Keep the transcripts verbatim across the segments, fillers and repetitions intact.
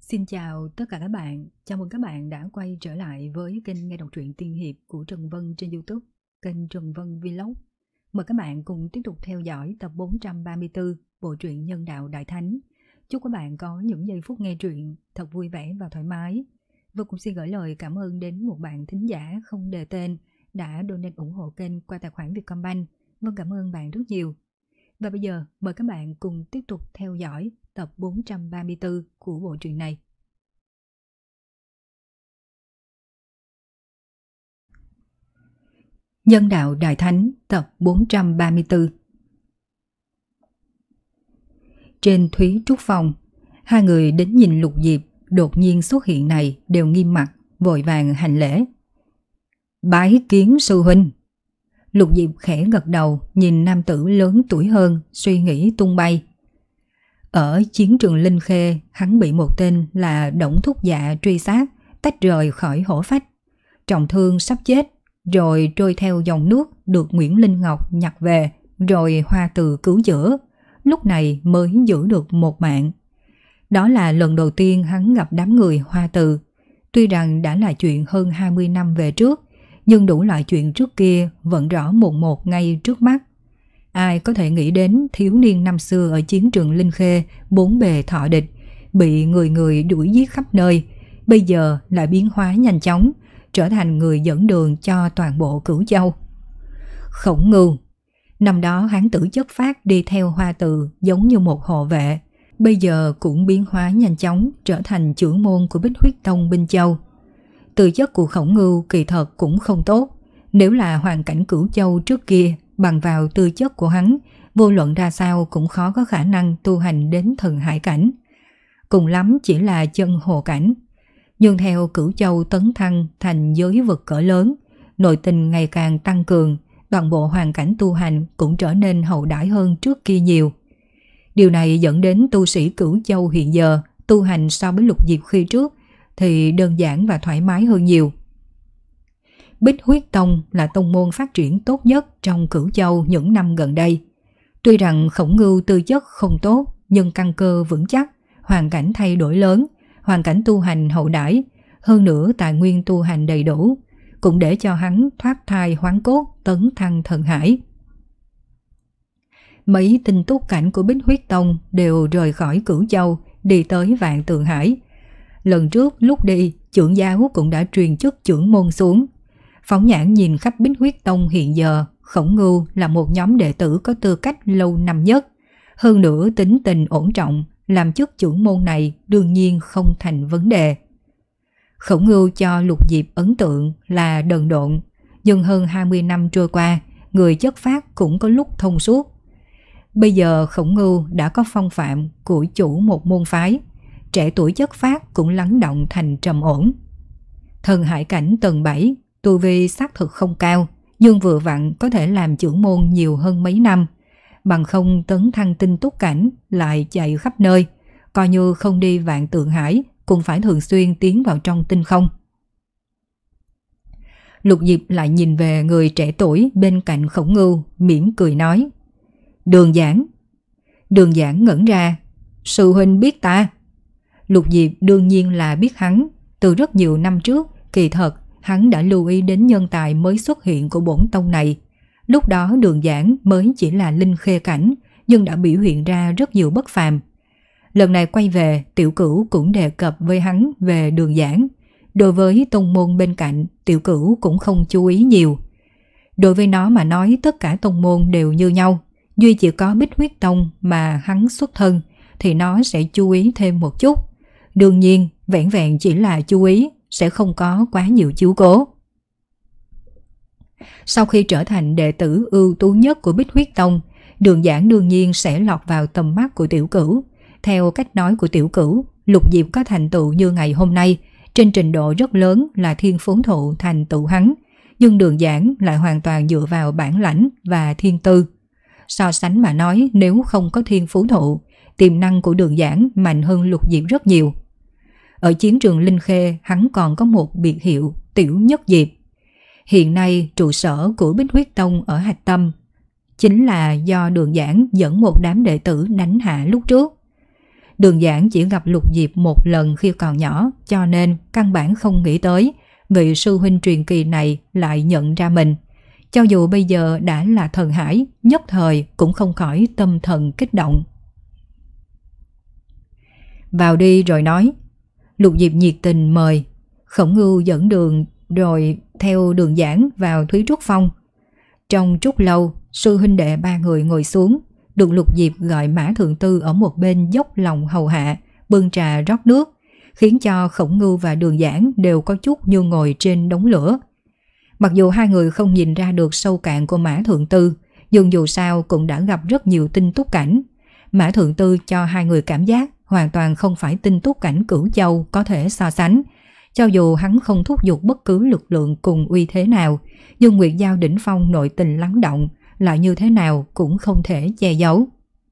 Xin chào tất cả các bạn, chào mừng các bạn đã quay trở lại với kênh nghe đọc truyện tiên hiệp của Trần Vân trên YouTube, kênh Trần Vân Vlog. Mời các bạn cùng tiếp tục theo dõi tập bốn trăm ba mươi tư bộ truyện Nhân Đạo Đại Thánh. Chúc các bạn có những giây phút nghe truyện thật vui vẻ và thoải mái. Và cũng xin gửi lời cảm ơn đến một bạn thính giả không đề tên đã donate ủng hộ kênh qua tài khoản Vietcombank. Vâng, cảm ơn bạn rất nhiều. Và bây giờ mời các bạn cùng tiếp tục theo dõi tập bốn trăm ba mươi tư của bộ truyện này. Nhân Đạo Đại Thánh tập bốn trăm ba mươi tư. Trên Thúy Trúc Phòng, hai người đến nhìn Lục Diệp đột nhiên xuất hiện này đều nghiêm mặt, vội vàng hành lễ. Bái kiến sư huynh. Lục Diệp khẽ gật đầu, nhìn nam tử lớn tuổi hơn, suy nghĩ tung bay. Ở chiến trường Linh Khê, hắn bị một tên là Đổng Thúc Dạ truy sát, tách rời khỏi hổ phách, trọng thương sắp chết, rồi trôi theo dòng nước được Nguyễn Linh Ngọc nhặt về, rồi Hoa Từ cứu chữa, lúc này mới giữ được một mạng. Đó là lần đầu tiên hắn gặp đám người Hoa Từ. Tuy rằng đã là chuyện hơn hai mươi năm về trước, nhưng đủ loại chuyện trước kia vẫn rõ mồn một ngay trước mắt. Ai có thể nghĩ đến thiếu niên năm xưa ở chiến trường Linh Khê bốn bề thọ địch, bị người người đuổi giết khắp nơi, bây giờ lại biến hóa nhanh chóng, trở thành người dẫn đường cho toàn bộ Cửu Châu. Khổng Ngưu, năm đó hắn tử chất phát đi theo Hoa Từ giống như một hộ vệ, bây giờ cũng biến hóa nhanh chóng trở thành trưởng môn của Bích Huyết Tông Binh Châu. Tư chất của Khổng Ngưu kỳ thật cũng không tốt, nếu là hoàn cảnh Cửu Châu trước kia, bằng vào tư chất của hắn, vô luận ra sao cũng khó có khả năng tu hành đến thần hải cảnh. Cùng lắm chỉ là chân hồ cảnh. Nhưng theo Cửu Châu tấn thăng thành giới vực cỡ lớn, nội tình ngày càng tăng cường, toàn bộ hoàn cảnh tu hành cũng trở nên hậu đãi hơn trước kia nhiều. Điều này dẫn đến tu sĩ Cửu Châu hiện giờ tu hành so với Lục Diệp khi trước thì đơn giản và thoải mái hơn nhiều. Bích Huyết Tông là tông môn phát triển tốt nhất trong Cửu Châu những năm gần đây. Tuy rằng Khổng Ngưu tư chất không tốt, nhưng căn cơ vững chắc, hoàn cảnh thay đổi lớn, hoàn cảnh tu hành hậu đãi, hơn nữa tài nguyên tu hành đầy đủ, cũng để cho hắn thoát thai hoán cốt, tấn thăng thần hải. Mấy tinh túc cảnh của Bích Huyết Tông đều rời khỏi Cửu Châu, đi tới Vạn Tượng Hải. Lần trước lúc đi, trưởng giáo cũng đã truyền chức trưởng môn xuống. Phóng nhãn nhìn khắp Bích Huyết Tông hiện giờ, Khổng Ngưu là một nhóm đệ tử có tư cách lâu năm nhất, hơn nữa tính tình ổn trọng, làm chức trưởng môn này đương nhiên không thành vấn đề. Khổng Ngưu cho Lục Diệp ấn tượng là đần độn, nhưng hơn hai mươi năm trôi qua, người chất phác cũng có lúc thông suốt. Bây giờ Khổng Ngưu đã có phong phạm của chủ một môn phái, trẻ tuổi chất phác cũng lắng động thành trầm ổn. Thần hải cảnh tầng bảy, tu vi xác thực không cao, nhưng vừa vặn có thể làm trưởng môn nhiều hơn mấy năm. Bằng không tấn thăng tinh túc cảnh lại chạy khắp nơi, coi như không đi Vạn Tượng Hải cũng phải thường xuyên tiến vào trong tinh không. Lục Diệp lại nhìn về người trẻ tuổi bên cạnh Khổng Ngưu, mỉm cười nói: Đường Giảng. Đường Giảng ngẩn ra: Sư huynh biết ta? Lục Diệp đương nhiên là biết hắn. Từ rất nhiều năm trước, kỳ thật hắn đã lưu ý đến nhân tài mới xuất hiện của bổn tông này. Lúc đó Đường Giảng mới chỉ là linh khê cảnh, nhưng đã biểu hiện ra rất nhiều bất phàm. Lần này quay về, Tiểu Cửu cũng đề cập với hắn về Đường Giảng. Đối với tông môn bên cạnh, Tiểu Cửu cũng không chú ý nhiều. Đối với nó mà nói tất cả tông môn đều như nhau, duy chỉ có Bích Huyết Tông mà hắn xuất thân thì nó sẽ chú ý thêm một chút. Đương nhiên, vẹn vẹn chỉ là chú ý, sẽ không có quá nhiều chiếu cố. Sau khi trở thành đệ tử ưu tú nhất của Bích Huyết Tông, Đường Giảng đương nhiên sẽ lọt vào tầm mắt của Tiểu Cửu. Theo cách nói của Tiểu Cửu, Lục Diệp có thành tựu như ngày hôm nay, trên trình độ rất lớn là thiên phú thụ thành tựu hắn, nhưng Đường Giảng lại hoàn toàn dựa vào bản lãnh và thiên tư. So sánh mà nói, nếu không có thiên phú thụ, tiềm năng của Đường Giảng mạnh hơn Lục Diệp rất nhiều. Ở chiến trường Linh Khê, hắn còn có một biệt hiệu Tiểu Nhất Diệp. Hiện nay trụ sở của Bích Huyết Tông ở Hạch Tâm chính là do Đường Giảng dẫn một đám đệ tử đánh hạ lúc trước. Đường Giảng chỉ gặp Lục Diệp một lần khi còn nhỏ, cho nên căn bản không nghĩ tới vị sư huynh truyền kỳ này lại nhận ra mình. Cho dù bây giờ đã là thần hải, nhất thời cũng không khỏi tâm thần kích động. Vào đi rồi nói. Lục Diệp nhiệt tình mời. Khổng Ngưu dẫn đường rồi theo Đường Giảng vào Thúy Trúc Phong. Trong trúc lâu, sư huynh đệ ba người ngồi xuống, được Lục Diệp gọi Mã Thượng Tư ở một bên dốc lòng hầu hạ, bưng trà rót nước, khiến cho Khổng Ngưu và Đường Giảng đều có chút như ngồi trên đống lửa. Mặc dù hai người không nhìn ra được sâu cạn của Mã Thượng Tư, nhưng dù sao cũng đã gặp rất nhiều tinh túc cảnh. Mã Thượng Tư cho hai người cảm giác hoàn toàn không phải tinh túc cảnh Cửu Châu có thể so sánh. Cho dù hắn không thúc giục bất cứ lực lượng cùng uy thế nào, nhưng Nguyệt Giao đỉnh phong nội tình lắng động, lại như thế nào cũng không thể che giấu.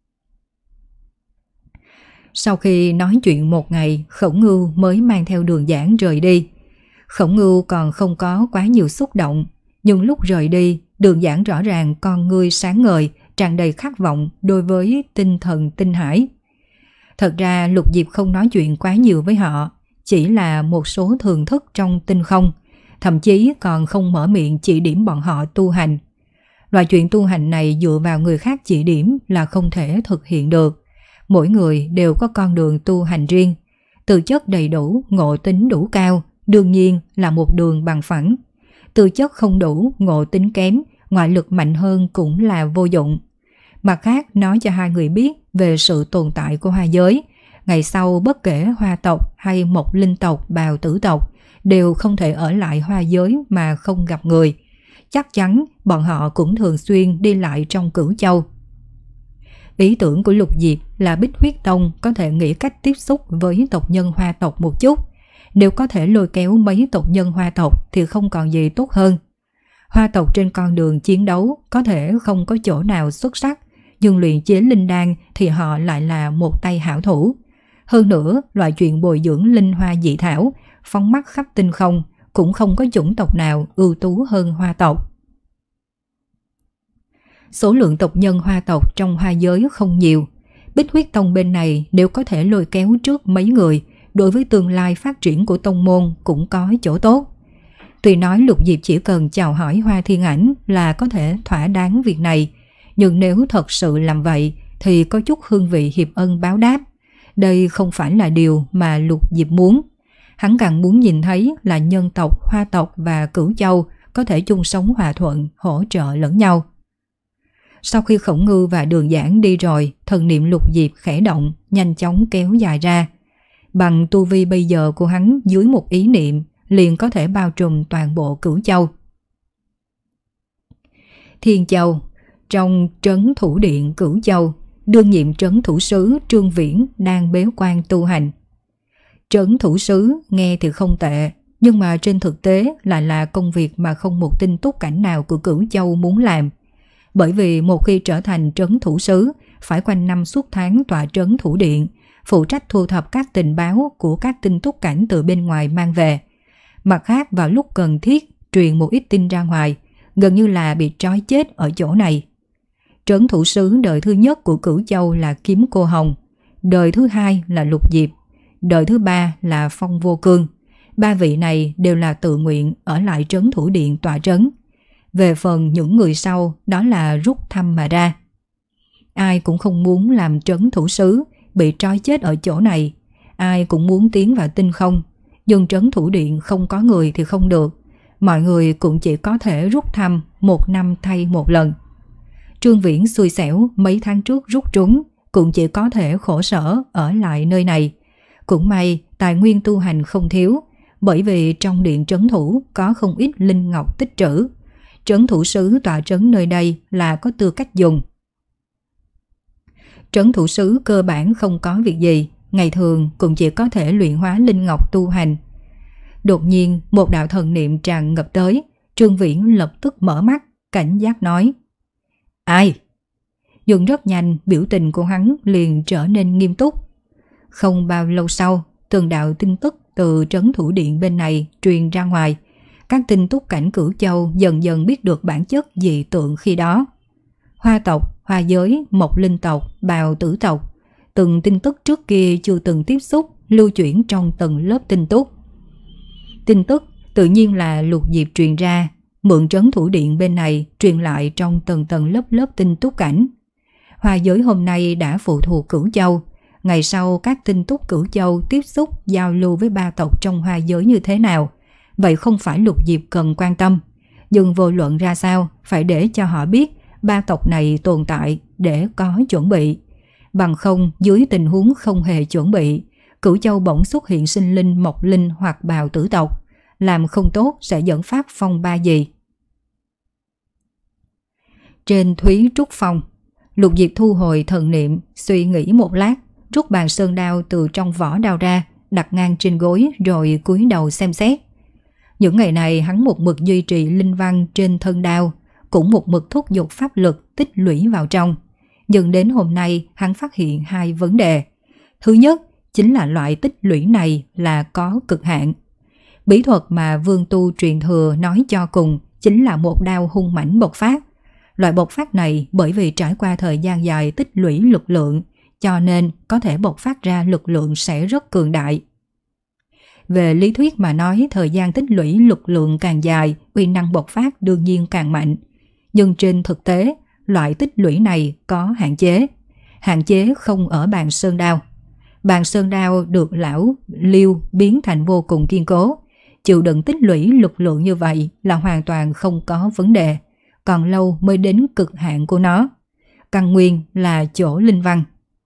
Sau khi nói chuyện một ngày, Khổng Ngưu mới mang theo Đường Giảng rời đi. Khổng Ngưu còn không có quá nhiều xúc động, nhưng lúc rời đi, Đường Giảng rõ ràng con ngươi sáng ngời, tràn đầy khát vọng đối với tinh thần tinh hải. Thật ra Lục Diệp không nói chuyện quá nhiều với họ, chỉ là một số thường thức trong tinh không, thậm chí còn không mở miệng chỉ điểm bọn họ tu hành. Loại chuyện tu hành này dựa vào người khác chỉ điểm là không thể thực hiện được. Mỗi người đều có con đường tu hành riêng. Tư chất đầy đủ, ngộ tính đủ cao, đương nhiên là một đường bằng phẳng. Tư chất không đủ, ngộ tính kém, ngoại lực mạnh hơn cũng là vô dụng. Mặt khác nói cho hai người biết về sự tồn tại của hoa giới. Ngày sau bất kể hoa tộc hay mộc linh tộc, bào tử tộc đều không thể ở lại hoa giới mà không gặp người. Chắc chắn bọn họ cũng thường xuyên đi lại trong Cửu Châu. Ý tưởng của Lục Diệp là Bích Huyết Tông có thể nghĩ cách tiếp xúc với tộc nhân hoa tộc một chút. Nếu có thể lôi kéo mấy tộc nhân hoa tộc thì không còn gì tốt hơn. Hoa tộc trên con đường chiến đấu có thể không có chỗ nào xuất sắc, nhưng luyện chế linh đan thì họ lại là một tay hảo thủ. Hơn nữa, loại chuyện bồi dưỡng linh hoa dị thảo, phóng mắt khắp tinh không, cũng không có chủng tộc nào ưu tú hơn hoa tộc. Số lượng tộc nhân hoa tộc trong hoa giới không nhiều. Bích Huyết Tông bên này nếu có thể lôi kéo trước mấy người, đối với tương lai phát triển của tông môn cũng có chỗ tốt. Tuy nói Lục Diệp chỉ cần chào hỏi Hoa Thiên Ảnh là có thể thỏa đáng việc này, nhưng nếu thật sự làm vậy thì có chút hương vị hiệp ân báo đáp. Đây không phải là điều mà Lục Diệp muốn. Hắn càng muốn nhìn thấy là nhân tộc, hoa tộc và Cửu Châu có thể chung sống hòa thuận, hỗ trợ lẫn nhau. Sau khi Khổng Ngưu và Đường Giảng đi rồi, thần niệm Lục Diệp khẽ động, nhanh chóng kéo dài ra. Bằng tu vi bây giờ của hắn, dưới một ý niệm liền có thể bao trùm toàn bộ Cửu Châu. Thiên Châu, trong trấn thủ điện Cửu Châu, đương nhiệm trấn thủ sứ Trương Viễn đang bế quan tu hành. Trấn thủ sứ nghe thì không tệ, nhưng mà trên thực tế lại là công việc mà không một tinh túc cảnh nào của Cửu Châu muốn làm. Bởi vì một khi trở thành trấn thủ sứ, phải quanh năm suốt tháng tọa trấn thủ điện, phụ trách thu thập các tình báo của các tinh túc cảnh từ bên ngoài mang về. Mặt khác vào lúc cần thiết truyền một ít tin ra ngoài, gần như là bị trói chết ở chỗ này. Trấn thủ sứ đời thứ nhất của Cửu Châu là Kiếm Cô Hồng, đời thứ hai là Lục Diệp, đời thứ ba là Phong Vô Cương. Ba vị này đều là tự nguyện ở lại trấn thủ điện tọa trấn. Về phần những người sau đó là rút thăm mà ra. Ai cũng không muốn làm trấn thủ sứ, bị trói chết ở chỗ này. Ai cũng muốn tiến vào tinh không, nhưng trấn thủ điện không có người thì không được. Mọi người cũng chỉ có thể rút thăm một năm thay một lần. Trương Viễn xui xẻo mấy tháng trước rút trúng, cũng chỉ có thể khổ sở ở lại nơi này. Cũng may tài nguyên tu hành không thiếu, bởi vì trong điện trấn thủ có không ít linh ngọc tích trữ. Trấn thủ sứ tọa trấn nơi đây là có tư cách dùng. Trấn thủ sứ cơ bản không có việc gì, ngày thường cũng chỉ có thể luyện hóa linh ngọc tu hành. Đột nhiên một đạo thần niệm tràn ngập tới, Trương Viễn lập tức mở mắt, cảnh giác nói: Ai? Nhưng rất nhanh biểu tình của hắn liền trở nên nghiêm túc. Không bao lâu sau, từng đạo tin tức từ trấn thủ điện bên này truyền ra ngoài. Các tinh túc cảnh Cửu Châu dần dần biết được bản chất dị tượng khi đó. Hoa tộc, hoa giới, mộc linh tộc, bào tử tộc từng tin tức trước kia chưa từng tiếp xúc lưu chuyển trong tầng lớp tinh túc. Tin tức tự nhiên là Lục Diệp truyền ra, mượn trấn thủ điện bên này truyền lại trong tầng tầng lớp lớp tinh túc cảnh. Hoa giới hôm nay đã phụ thuộc Cửu Châu, ngày sau các tinh túc Cửu Châu tiếp xúc giao lưu với ba tộc trong hoa giới như thế nào, vậy không phải Lục Diệp cần quan tâm, nhưng vô luận ra sao phải để cho họ biết ba tộc này tồn tại để có chuẩn bị. Bằng không, dưới tình huống không hề chuẩn bị, Cửu Châu bỗng xuất hiện sinh linh mộc linh hoặc bào tử tộc, làm không tốt sẽ dẫn phát phong ba gì. Trên Thúy Trúc Phong, Lục Diệp thu hồi thần niệm, suy nghĩ một lát, rút bàn sơn đao từ trong vỏ đao ra, đặt ngang trên gối rồi cúi đầu xem xét. Những ngày này hắn một mực duy trì linh văn trên thân đao, cũng một mực thúc giục pháp lực tích lũy vào trong. Nhưng đến hôm nay hắn phát hiện hai vấn đề. Thứ nhất chính là loại tích lũy này là có cực hạn. Bí thuật mà Vương Tu truyền thừa nói cho cùng chính là một đao hung mãnh bộc phát. Loại bộc phát này bởi vì trải qua thời gian dài tích lũy lực lượng, cho nên có thể bộc phát ra lực lượng sẽ rất cường đại. Về lý thuyết mà nói, thời gian tích lũy lực lượng càng dài, uy năng bộc phát đương nhiên càng mạnh. Nhưng trên thực tế, loại tích lũy này có hạn chế. Hạn chế không ở bàn sơn đao. Bàn sơn đao được lão Liêu biến thành vô cùng kiên cố. Chịu đựng tích lũy lực lượng như vậy là hoàn toàn không có vấn đề. Còn lâu mới đến cực hạn của nó. Căn nguyên là chỗ linh văn.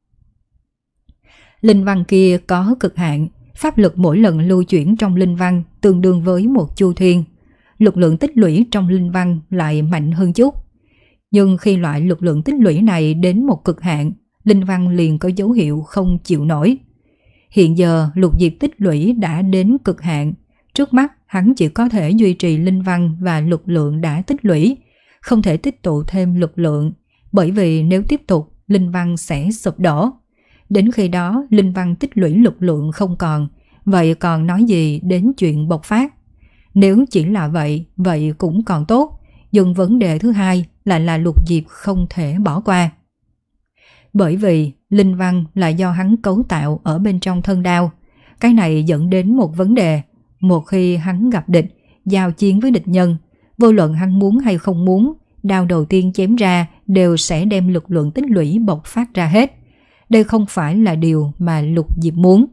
Linh văn kia có cực hạn, pháp lực mỗi lần lưu chuyển trong linh văn tương đương với một chu thiên. Lực lượng tích lũy trong linh văn lại mạnh hơn chút. Nhưng khi loại lực lượng tích lũy này đến một cực hạn, linh văn liền có dấu hiệu không chịu nổi. Hiện giờ Lục Diệp tích lũy đã đến cực hạn, trước mắt hắn chỉ có thể duy trì linh văn và lực lượng đã tích lũy, không thể tích tụ thêm lực lượng, bởi vì nếu tiếp tục, linh văn sẽ sụp đổ. Đến khi đó, linh văn tích lũy lực lượng không còn, vậy còn nói gì đến chuyện bộc phát? Nếu chỉ là vậy, vậy cũng còn tốt, nhưng vấn đề thứ hai lại là Lục Diệp không thể bỏ qua. Bởi vì linh văn là do hắn cấu tạo ở bên trong thân đao, cái này dẫn đến một vấn đề. Một khi hắn gặp địch, giao chiến với địch nhân, vô luận hắn muốn hay không muốn, đao đầu tiên chém ra đều sẽ đem lực lượng tích lũy bộc phát ra hết. Đây không phải là điều mà Lục Diệp muốn.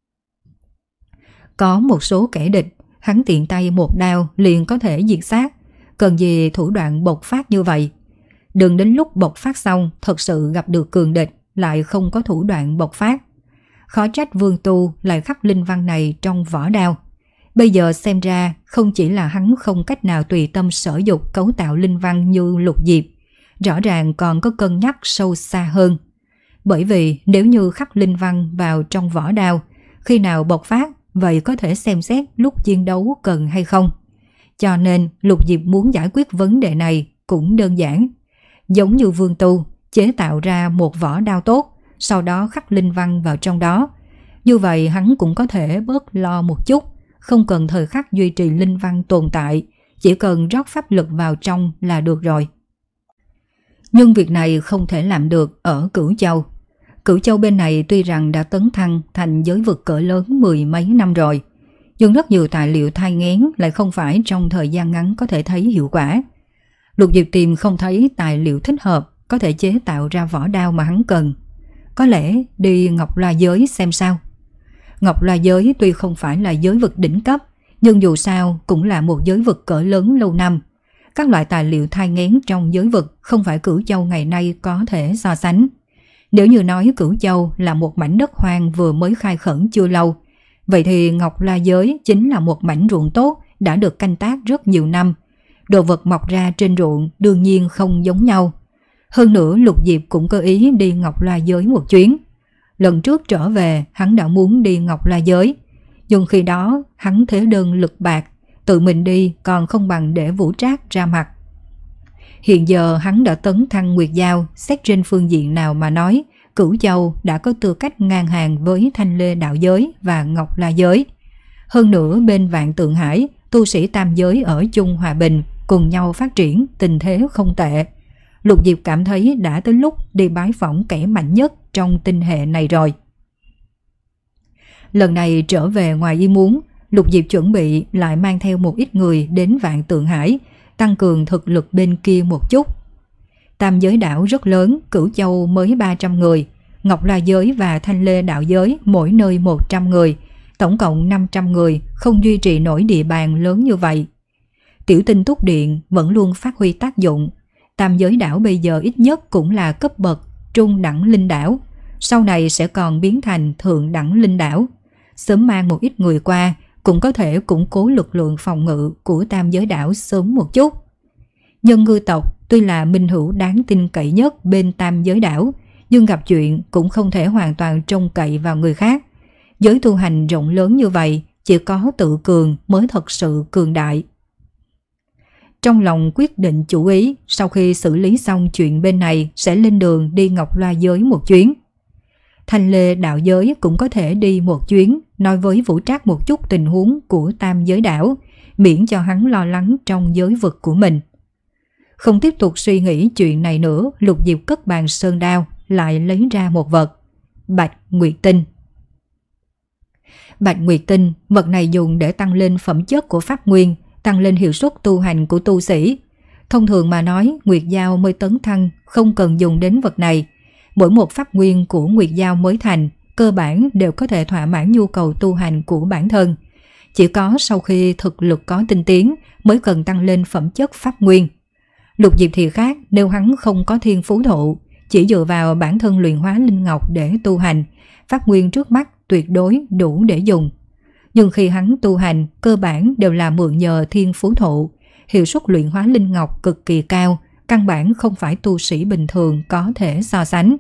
Có một số kẻ địch, hắn tiện tay một đao liền có thể diệt sát, cần gì thủ đoạn bộc phát như vậy. Đừng đến lúc bộc phát xong thật sự gặp được cường địch lại không có thủ đoạn bộc phát. Khó trách Vương Tu lại khắc linh văn này trong vỏ đao. Bây giờ xem ra không chỉ là hắn không cách nào tùy tâm sở dục cấu tạo linh văn như Lục Diệp, rõ ràng còn có cân nhắc sâu xa hơn. Bởi vì nếu như khắc linh văn vào trong vỏ đao, khi nào bộc phát, vậy có thể xem xét lúc chiến đấu cần hay không. Cho nên Lục Diệp muốn giải quyết vấn đề này cũng đơn giản. Giống như Vương Tu, chế tạo ra một vỏ đao tốt, sau đó khắc linh văn vào trong đó. Như vậy hắn cũng có thể bớt lo một chút, không cần thời khắc duy trì linh văn tồn tại, chỉ cần rót pháp lực vào trong là được rồi. Nhưng việc này không thể làm được ở Cửu Châu. Cửu Châu bên này tuy rằng đã tấn thăng thành giới vực cỡ lớn mười mấy năm rồi, nhưng rất nhiều tài liệu thai nghén lại không phải trong thời gian ngắn có thể thấy hiệu quả. Lục Diệp tìm không thấy tài liệu thích hợp có thể chế tạo ra vỏ đao mà hắn cần. Có lẽ đi Ngọc La Giới xem sao. Ngọc La Giới tuy không phải là giới vực đỉnh cấp, nhưng dù sao cũng là một giới vực cỡ lớn lâu năm. Các loại tài liệu thai nghén trong giới vực không phải Cửu Châu ngày nay có thể so sánh. Nếu như nói Cửu Châu là một mảnh đất hoang vừa mới khai khẩn chưa lâu, vậy thì Ngọc La Giới chính là một mảnh ruộng tốt đã được canh tác rất nhiều năm. Đồ vật mọc ra trên ruộng đương nhiên không giống nhau. Hơn nữa Lục Diệp cũng có ý đi Ngọc La Giới một chuyến. Lần trước trở về hắn đã muốn đi Ngọc La Giới, nhưng khi đó hắn thế đơn lực bạc, tự mình đi còn không bằng để Vũ Trác ra mặt. Hiện giờ hắn đã tấn thăng Nguyệt Giao, xét trên phương diện nào mà nói, Cửu Châu đã có tư cách ngang hàng với Thanh Lê Đạo Giới và Ngọc La Giới. Hơn nữa bên Vạn Tượng Hải, tu sĩ tam giới ở chung hòa bình, cùng nhau phát triển, tình thế không tệ. Lục Diệp cảm thấy đã tới lúc đi bái phỏng kẻ mạnh nhất trong tinh hệ này rồi. Lần này trở về ngoài ý muốn, Lục Diệp chuẩn bị lại mang theo một ít người đến Vạn Tượng Hải, tăng cường thực lực bên kia một chút. Tam giới đảo rất lớn, Cửu Châu mới ba trăm người, Ngọc La giới và Thanh Lê đạo giới mỗi nơi một trăm người, tổng cộng năm trăm người, không duy trì nổi địa bàn lớn như vậy. Tiểu Tinh Túc Điện vẫn luôn phát huy tác dụng. Tam giới đảo bây giờ ít nhất cũng là cấp bậc trung đẳng linh đảo, sau này sẽ còn biến thành thượng đẳng linh đảo. Sớm mang một ít người qua cũng có thể củng cố lực lượng phòng ngự của tam giới đảo sớm một chút. Nhân ngư tộc tuy là minh hữu đáng tin cậy nhất bên tam giới đảo, nhưng gặp chuyện cũng không thể hoàn toàn trông cậy vào người khác. Giới tu hành rộng lớn như vậy, chỉ có tự cường mới thật sự cường đại. Trong lòng quyết định chủ ý, sau khi xử lý xong chuyện bên này sẽ lên đường đi Ngọc Loa giới một chuyến. Thanh Lê đạo giới cũng có thể đi một chuyến, nói với Vũ Trác một chút tình huống của tam giới đảo, miễn cho hắn lo lắng trong giới vực của mình. Không tiếp tục suy nghĩ chuyện này nữa, Lục Diệp cất bàn sơn đao, lại lấy ra một vật. Bạch Nguyệt Tinh. Bạch Nguyệt Tinh, vật này dùng để tăng lên phẩm chất của pháp nguyên, tăng lên hiệu suất tu hành của tu sĩ. Thông thường mà nói, Nguyệt Giao mới tấn thăng, không cần dùng đến vật này. Mỗi một pháp nguyên của Nguyệt Giao mới thành, cơ bản đều có thể thỏa mãn nhu cầu tu hành của bản thân. Chỉ có sau khi thực lực có tinh tiến mới cần tăng lên phẩm chất pháp nguyên. Lục Diệp thì khác, nếu hắn không có thiên phú thụ, chỉ dựa vào bản thân luyện hóa linh ngọc để tu hành, pháp nguyên trước mắt tuyệt đối đủ để dùng. Nhưng khi hắn tu hành, cơ bản đều là mượn nhờ thiên phú thụ, hiệu suất luyện hóa linh ngọc cực kỳ cao, căn bản không phải tu sĩ bình thường có thể so sánh.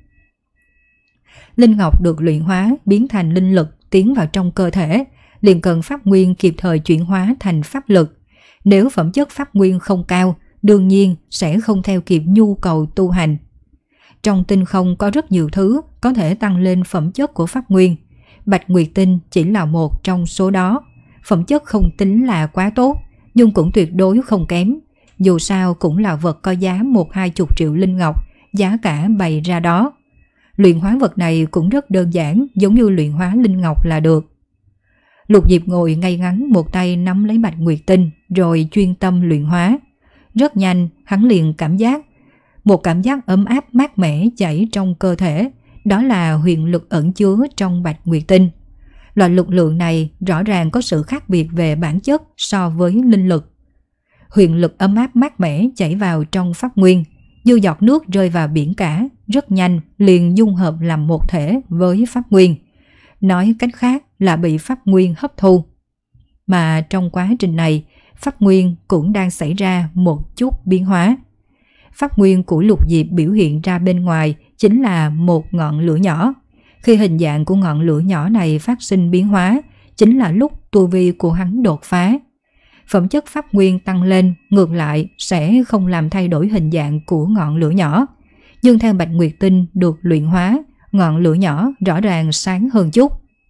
Linh ngọc được luyện hóa biến thành linh lực tiến vào trong cơ thể, liền cần pháp nguyên kịp thời chuyển hóa thành pháp lực. Nếu phẩm chất pháp nguyên không cao, đương nhiên sẽ không theo kịp nhu cầu tu hành. Trong tinh không có rất nhiều thứ có thể tăng lên phẩm chất của pháp nguyên. Bạch Nguyệt Tinh chỉ là một trong số đó. Phẩm chất không tính là quá tốt, nhưng cũng tuyệt đối không kém. Dù sao cũng là vật có giá một hai chục triệu linh ngọc, giá cả bày ra đó. Luyện hóa vật này cũng rất đơn giản, giống như luyện hóa linh ngọc là được. Lục Diệp ngồi ngay ngắn, một tay nắm lấy Bạch Nguyệt Tinh, rồi chuyên tâm luyện hóa. Rất nhanh, hắn liền cảm giác một cảm giác ấm áp mát mẻ chảy trong cơ thể, đó là huyền lực ẩn chứa trong Bạch Nguyệt Tinh. Loại lực lượng này rõ ràng có sự khác biệt về bản chất so với linh lực. Huyền lực ấm áp mát mẻ chảy vào trong pháp nguyên, như giọt nước rơi vào biển cả, rất nhanh liền dung hợp làm một thể với pháp nguyên. Nói cách khác là bị pháp nguyên hấp thu. Mà trong quá trình này, pháp nguyên cũng đang xảy ra một chút biến hóa. Pháp nguyên của Lục Diệp biểu hiện ra bên ngoài chính là một ngọn lửa nhỏ. Khi hình dạng của ngọn lửa nhỏ này phát sinh biến hóa, chính là lúc tu vi của hắn đột phá. Phẩm chất pháp nguyên tăng lên, ngược lại sẽ không làm thay đổi hình dạng của ngọn lửa nhỏ. Nhưng theo Bạch Nguyệt Tinh được luyện hóa, ngọn lửa nhỏ rõ ràng sáng hơn chút.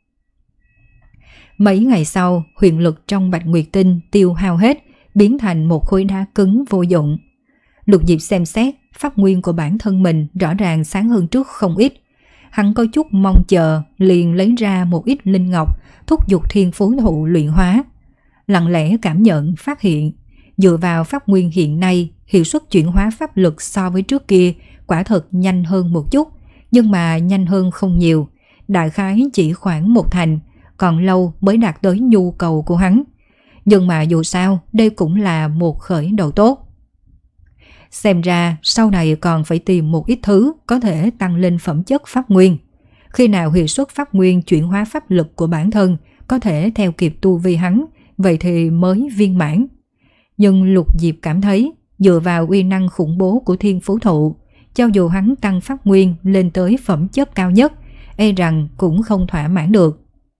Mấy ngày sau, huyền lực trong Bạch Nguyệt Tinh tiêu hao hết, biến thành một khối đá cứng vô dụng. Lục Diệp xem xét, pháp nguyên của bản thân mình rõ ràng sáng hơn trước không ít. Hắn có chút mong chờ, liền lấy ra một ít linh ngọc, thúc giục thiên phú thụ luyện hóa. Lặng lẽ cảm nhận, phát hiện, dựa vào pháp nguyên hiện nay, hiệu suất chuyển hóa pháp lực so với trước kia quả thật nhanh hơn một chút, nhưng mà nhanh hơn không nhiều, đại khái chỉ khoảng một thành, còn lâu mới đạt tới nhu cầu của hắn. Nhưng mà dù sao, đây cũng là một khởi đầu tốt. Xem ra sau này còn phải tìm một ít thứ có thể tăng lên phẩm chất pháp nguyên. Khi nào hiệu suất pháp nguyên chuyển hóa pháp lực của bản thân có thể theo kịp tu vi hắn, vậy thì mới viên mãn. Nhưng Lục Diệp cảm thấy dựa vào uy năng khủng bố của thiên phú thụ, cho dù hắn tăng pháp nguyên lên tới phẩm chất cao nhất, e rằng cũng không thỏa mãn được.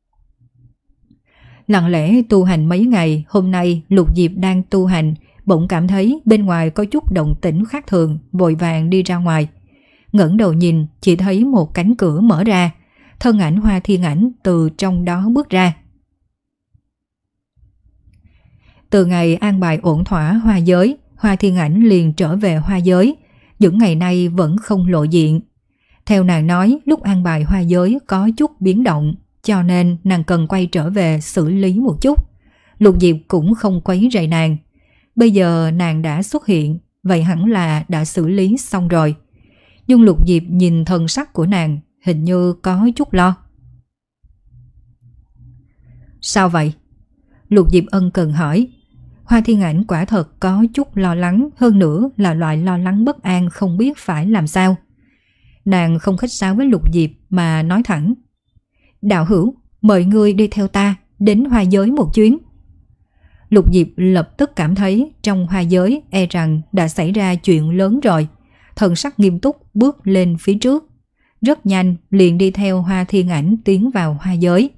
Lặng lẽ tu hành mấy ngày, hôm nay Lục Diệp đang tu hành, bỗng cảm thấy bên ngoài có chút động tĩnh khác thường, vội vàng đi ra ngoài. Ngẩng đầu nhìn, chỉ thấy một cánh cửa mở ra, thân ảnh Hoa Thiên Ảnh từ trong đó bước ra. Từ ngày an bài ổn thỏa Hoa giới, Hoa Thiên Ảnh liền trở về Hoa giới. những ngày nay vẫn không lộ diện. Theo nàng nói, lúc an bài hoa giới có chút biến động, cho nên nàng cần quay trở về xử lý một chút. Lục Diệp cũng không quấy rầy nàng. Bây giờ nàng đã xuất hiện, vậy hẳn là đã xử lý xong rồi. Nhưng Lục Diệp nhìn thần sắc của nàng, hình như có chút lo. Sao vậy? Lục Diệp ân cần hỏi. Hoa Thiên Ảnh quả thật có chút lo lắng, hơn nữa là loại lo lắng bất an không biết phải làm sao. Nàng không khách sáo với Lục Diệp mà nói thẳng. Đạo hữu, mời ngươi đi theo ta, đến hoa giới một chuyến. Lục Diệp lập tức cảm thấy trong hoa giới e rằng đã xảy ra chuyện lớn rồi. Thần sắc nghiêm túc bước lên phía trước. Rất nhanh liền đi theo Hoa Thiên Ảnh tiến vào hoa giới.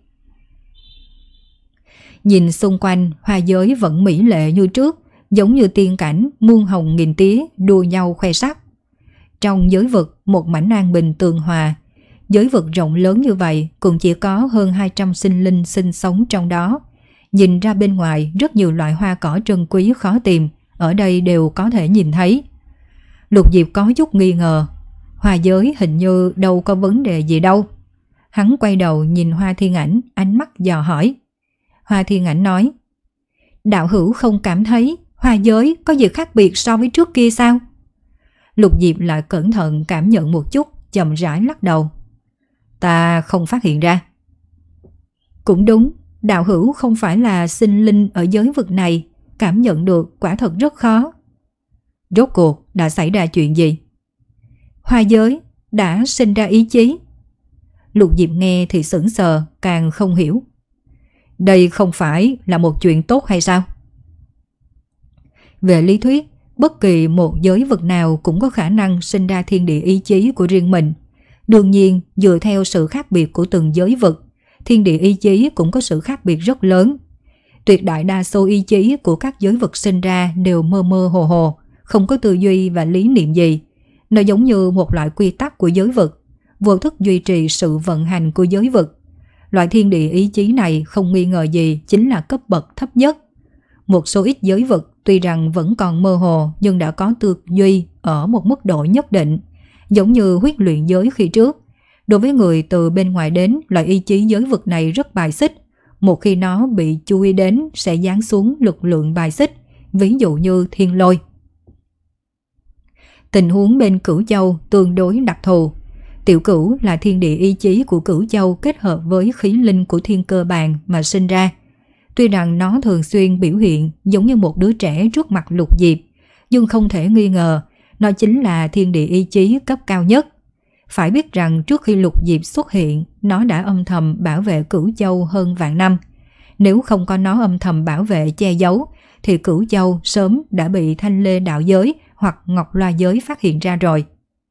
Nhìn xung quanh, hoa giới vẫn mỹ lệ như trước, giống như tiên cảnh muôn hồng nghìn tía đua nhau khoe sắc. Trong giới vực một mảnh an bình tường hòa. Giới vực rộng lớn như vậy cũng chỉ có hơn hai trăm sinh linh sinh sống trong đó. Nhìn ra bên ngoài rất nhiều loại hoa cỏ trân quý khó tìm, ở đây đều có thể nhìn thấy. Lục Diệp có chút nghi ngờ, hoa giới hình như đâu có vấn đề gì đâu. Hắn quay đầu nhìn Hoa Thiên Ảnh, ánh mắt dò hỏi. Hoa Thiên Ảnh nói, đạo hữu không cảm thấy hoa giới có gì khác biệt so với trước kia sao? Lục Diệp lại cẩn thận cảm nhận một chút, chậm rãi lắc đầu. Ta không phát hiện ra. Cũng đúng, đạo hữu không phải là sinh linh ở giới vực này, cảm nhận được quả thật rất khó. Rốt cuộc đã xảy ra chuyện gì? Hoa giới đã sinh ra ý chí. Lục Diệp nghe thì sững sờ, càng không hiểu. Đây không phải là một chuyện tốt hay sao? Về lý thuyết, bất kỳ một giới vực nào cũng có khả năng sinh ra thiên địa ý chí của riêng mình. Đương nhiên, dựa theo sự khác biệt của từng giới vực, thiên địa ý chí cũng có sự khác biệt rất lớn. Tuyệt đại đa số ý chí của các giới vực sinh ra đều mơ mơ hồ hồ, không có tư duy và lý niệm gì. Nó giống như một loại quy tắc của giới vực, vô thức duy trì sự vận hành của giới vực. Loại thiên địa ý chí này không nghi ngờ gì chính là cấp bậc thấp nhất. Một số ít giới vực tuy rằng vẫn còn mơ hồ nhưng đã có tư duy ở một mức độ nhất định, giống như huyết luyện giới khi trước. Đối với người từ bên ngoài đến, loại ý chí giới vực này rất bài xích. Một khi nó bị chú ý đến sẽ giáng xuống lực lượng bài xích, ví dụ như thiên lôi. Tình huống bên Cửu Châu tương đối đặc thù. Tiểu Cửu là thiên địa ý chí của Cửu Châu kết hợp với khí linh của thiên cơ bàn mà sinh ra. Tuy rằng nó thường xuyên biểu hiện giống như một đứa trẻ trước mặt Lục Diệp, nhưng không thể nghi ngờ nó chính là thiên địa ý chí cấp cao nhất. Phải biết rằng trước khi Lục Diệp xuất hiện, nó đã âm thầm bảo vệ Cửu Châu hơn vạn năm. Nếu không có nó âm thầm bảo vệ che giấu, thì Cửu Châu sớm đã bị Thanh Lê đạo giới hoặc Ngọc Loa giới phát hiện ra rồi.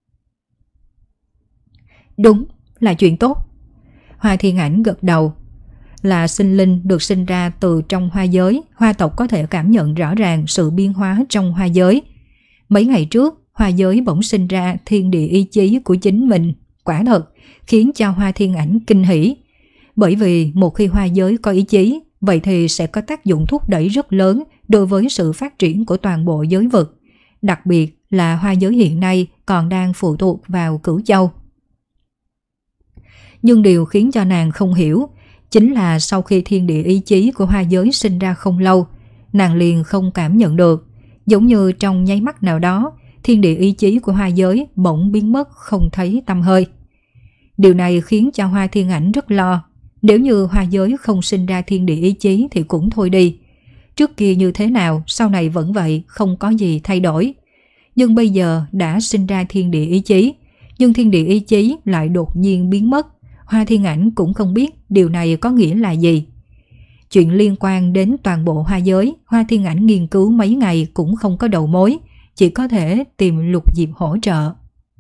Đúng, là chuyện tốt. Hoa Thiên Ảnh gật đầu. Là sinh linh được sinh ra từ trong hoa giới, hoa tộc có thể cảm nhận rõ ràng sự biến hóa trong hoa giới. Mấy ngày trước, hoa giới bỗng sinh ra thiên địa ý chí của chính mình, quả thật khiến cho Hoa Thiên Ảnh kinh hỉ. Bởi vì một khi hoa giới có ý chí, vậy thì sẽ có tác dụng thúc đẩy rất lớn đối với sự phát triển của toàn bộ giới vực. Đặc biệt là hoa giới hiện nay còn đang phụ thuộc vào Cửu Châu. Nhưng điều khiến cho nàng không hiểu chính là sau khi thiên địa ý chí của hoa giới sinh ra không lâu, nàng liền không cảm nhận được, giống như trong nháy mắt nào đó, thiên địa ý chí của hoa giới bỗng biến mất không thấy tăm hơi. Điều này khiến cho Hoa Thiên Ảnh rất lo. Nếu như hoa giới không sinh ra thiên địa ý chí thì cũng thôi đi. Trước kia như thế nào, sau này vẫn vậy, không có gì thay đổi. Nhưng bây giờ đã sinh ra thiên địa ý chí, nhưng thiên địa ý chí lại đột nhiên biến mất. Hoa Thiên Ảnh cũng không biết điều này có nghĩa là gì. Chuyện liên quan đến toàn bộ hoa giới, Hoa Thiên Ảnh nghiên cứu mấy ngày cũng không có đầu mối, chỉ có thể tìm Lục Diệp hỗ trợ.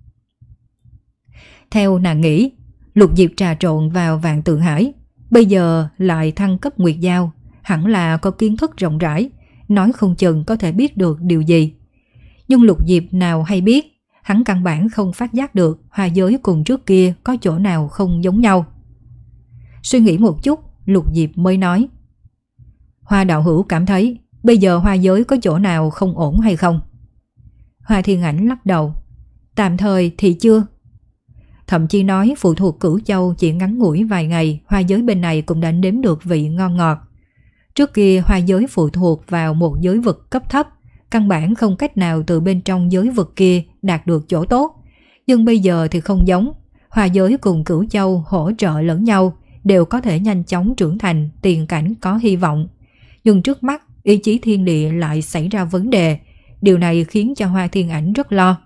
Theo nàng nghĩ, Lục Diệp trà trộn vào Vạn Tượng Hải, bây giờ lại thăng cấp Nguyệt Giao, hẳn là có kiến thức rộng rãi, nói không chừng có thể biết được điều gì. Nhưng Lục Diệp nào hay biết, hắn căn bản không phát giác được hoa giới cùng trước kia có chỗ nào không giống nhau. Suy nghĩ một chút, Lục Diệp mới nói: Hoa đạo hữu cảm thấy bây giờ hoa giới có chỗ nào không ổn hay không? Hoa Thiên Ảnh lắc đầu: Tạm thời thì chưa. Thậm chí nói phụ thuộc Cửu Châu chỉ ngắn ngủi vài ngày, hoa giới bên này cũng đã nếm được vị ngon ngọt. Trước kia hoa giới phụ thuộc vào một giới vực cấp thấp, căn bản không cách nào từ bên trong giới vực kia đạt được chỗ tốt. Nhưng bây giờ thì không giống, hoa giới cùng Cửu Châu hỗ trợ lẫn nhau, đều có thể nhanh chóng trưởng thành, tiền cảnh có hy vọng. Nhưng trước mắt, ý chí thiên địa lại xảy ra vấn đề, điều này khiến cho Hoa Thiên Ảnh rất lo.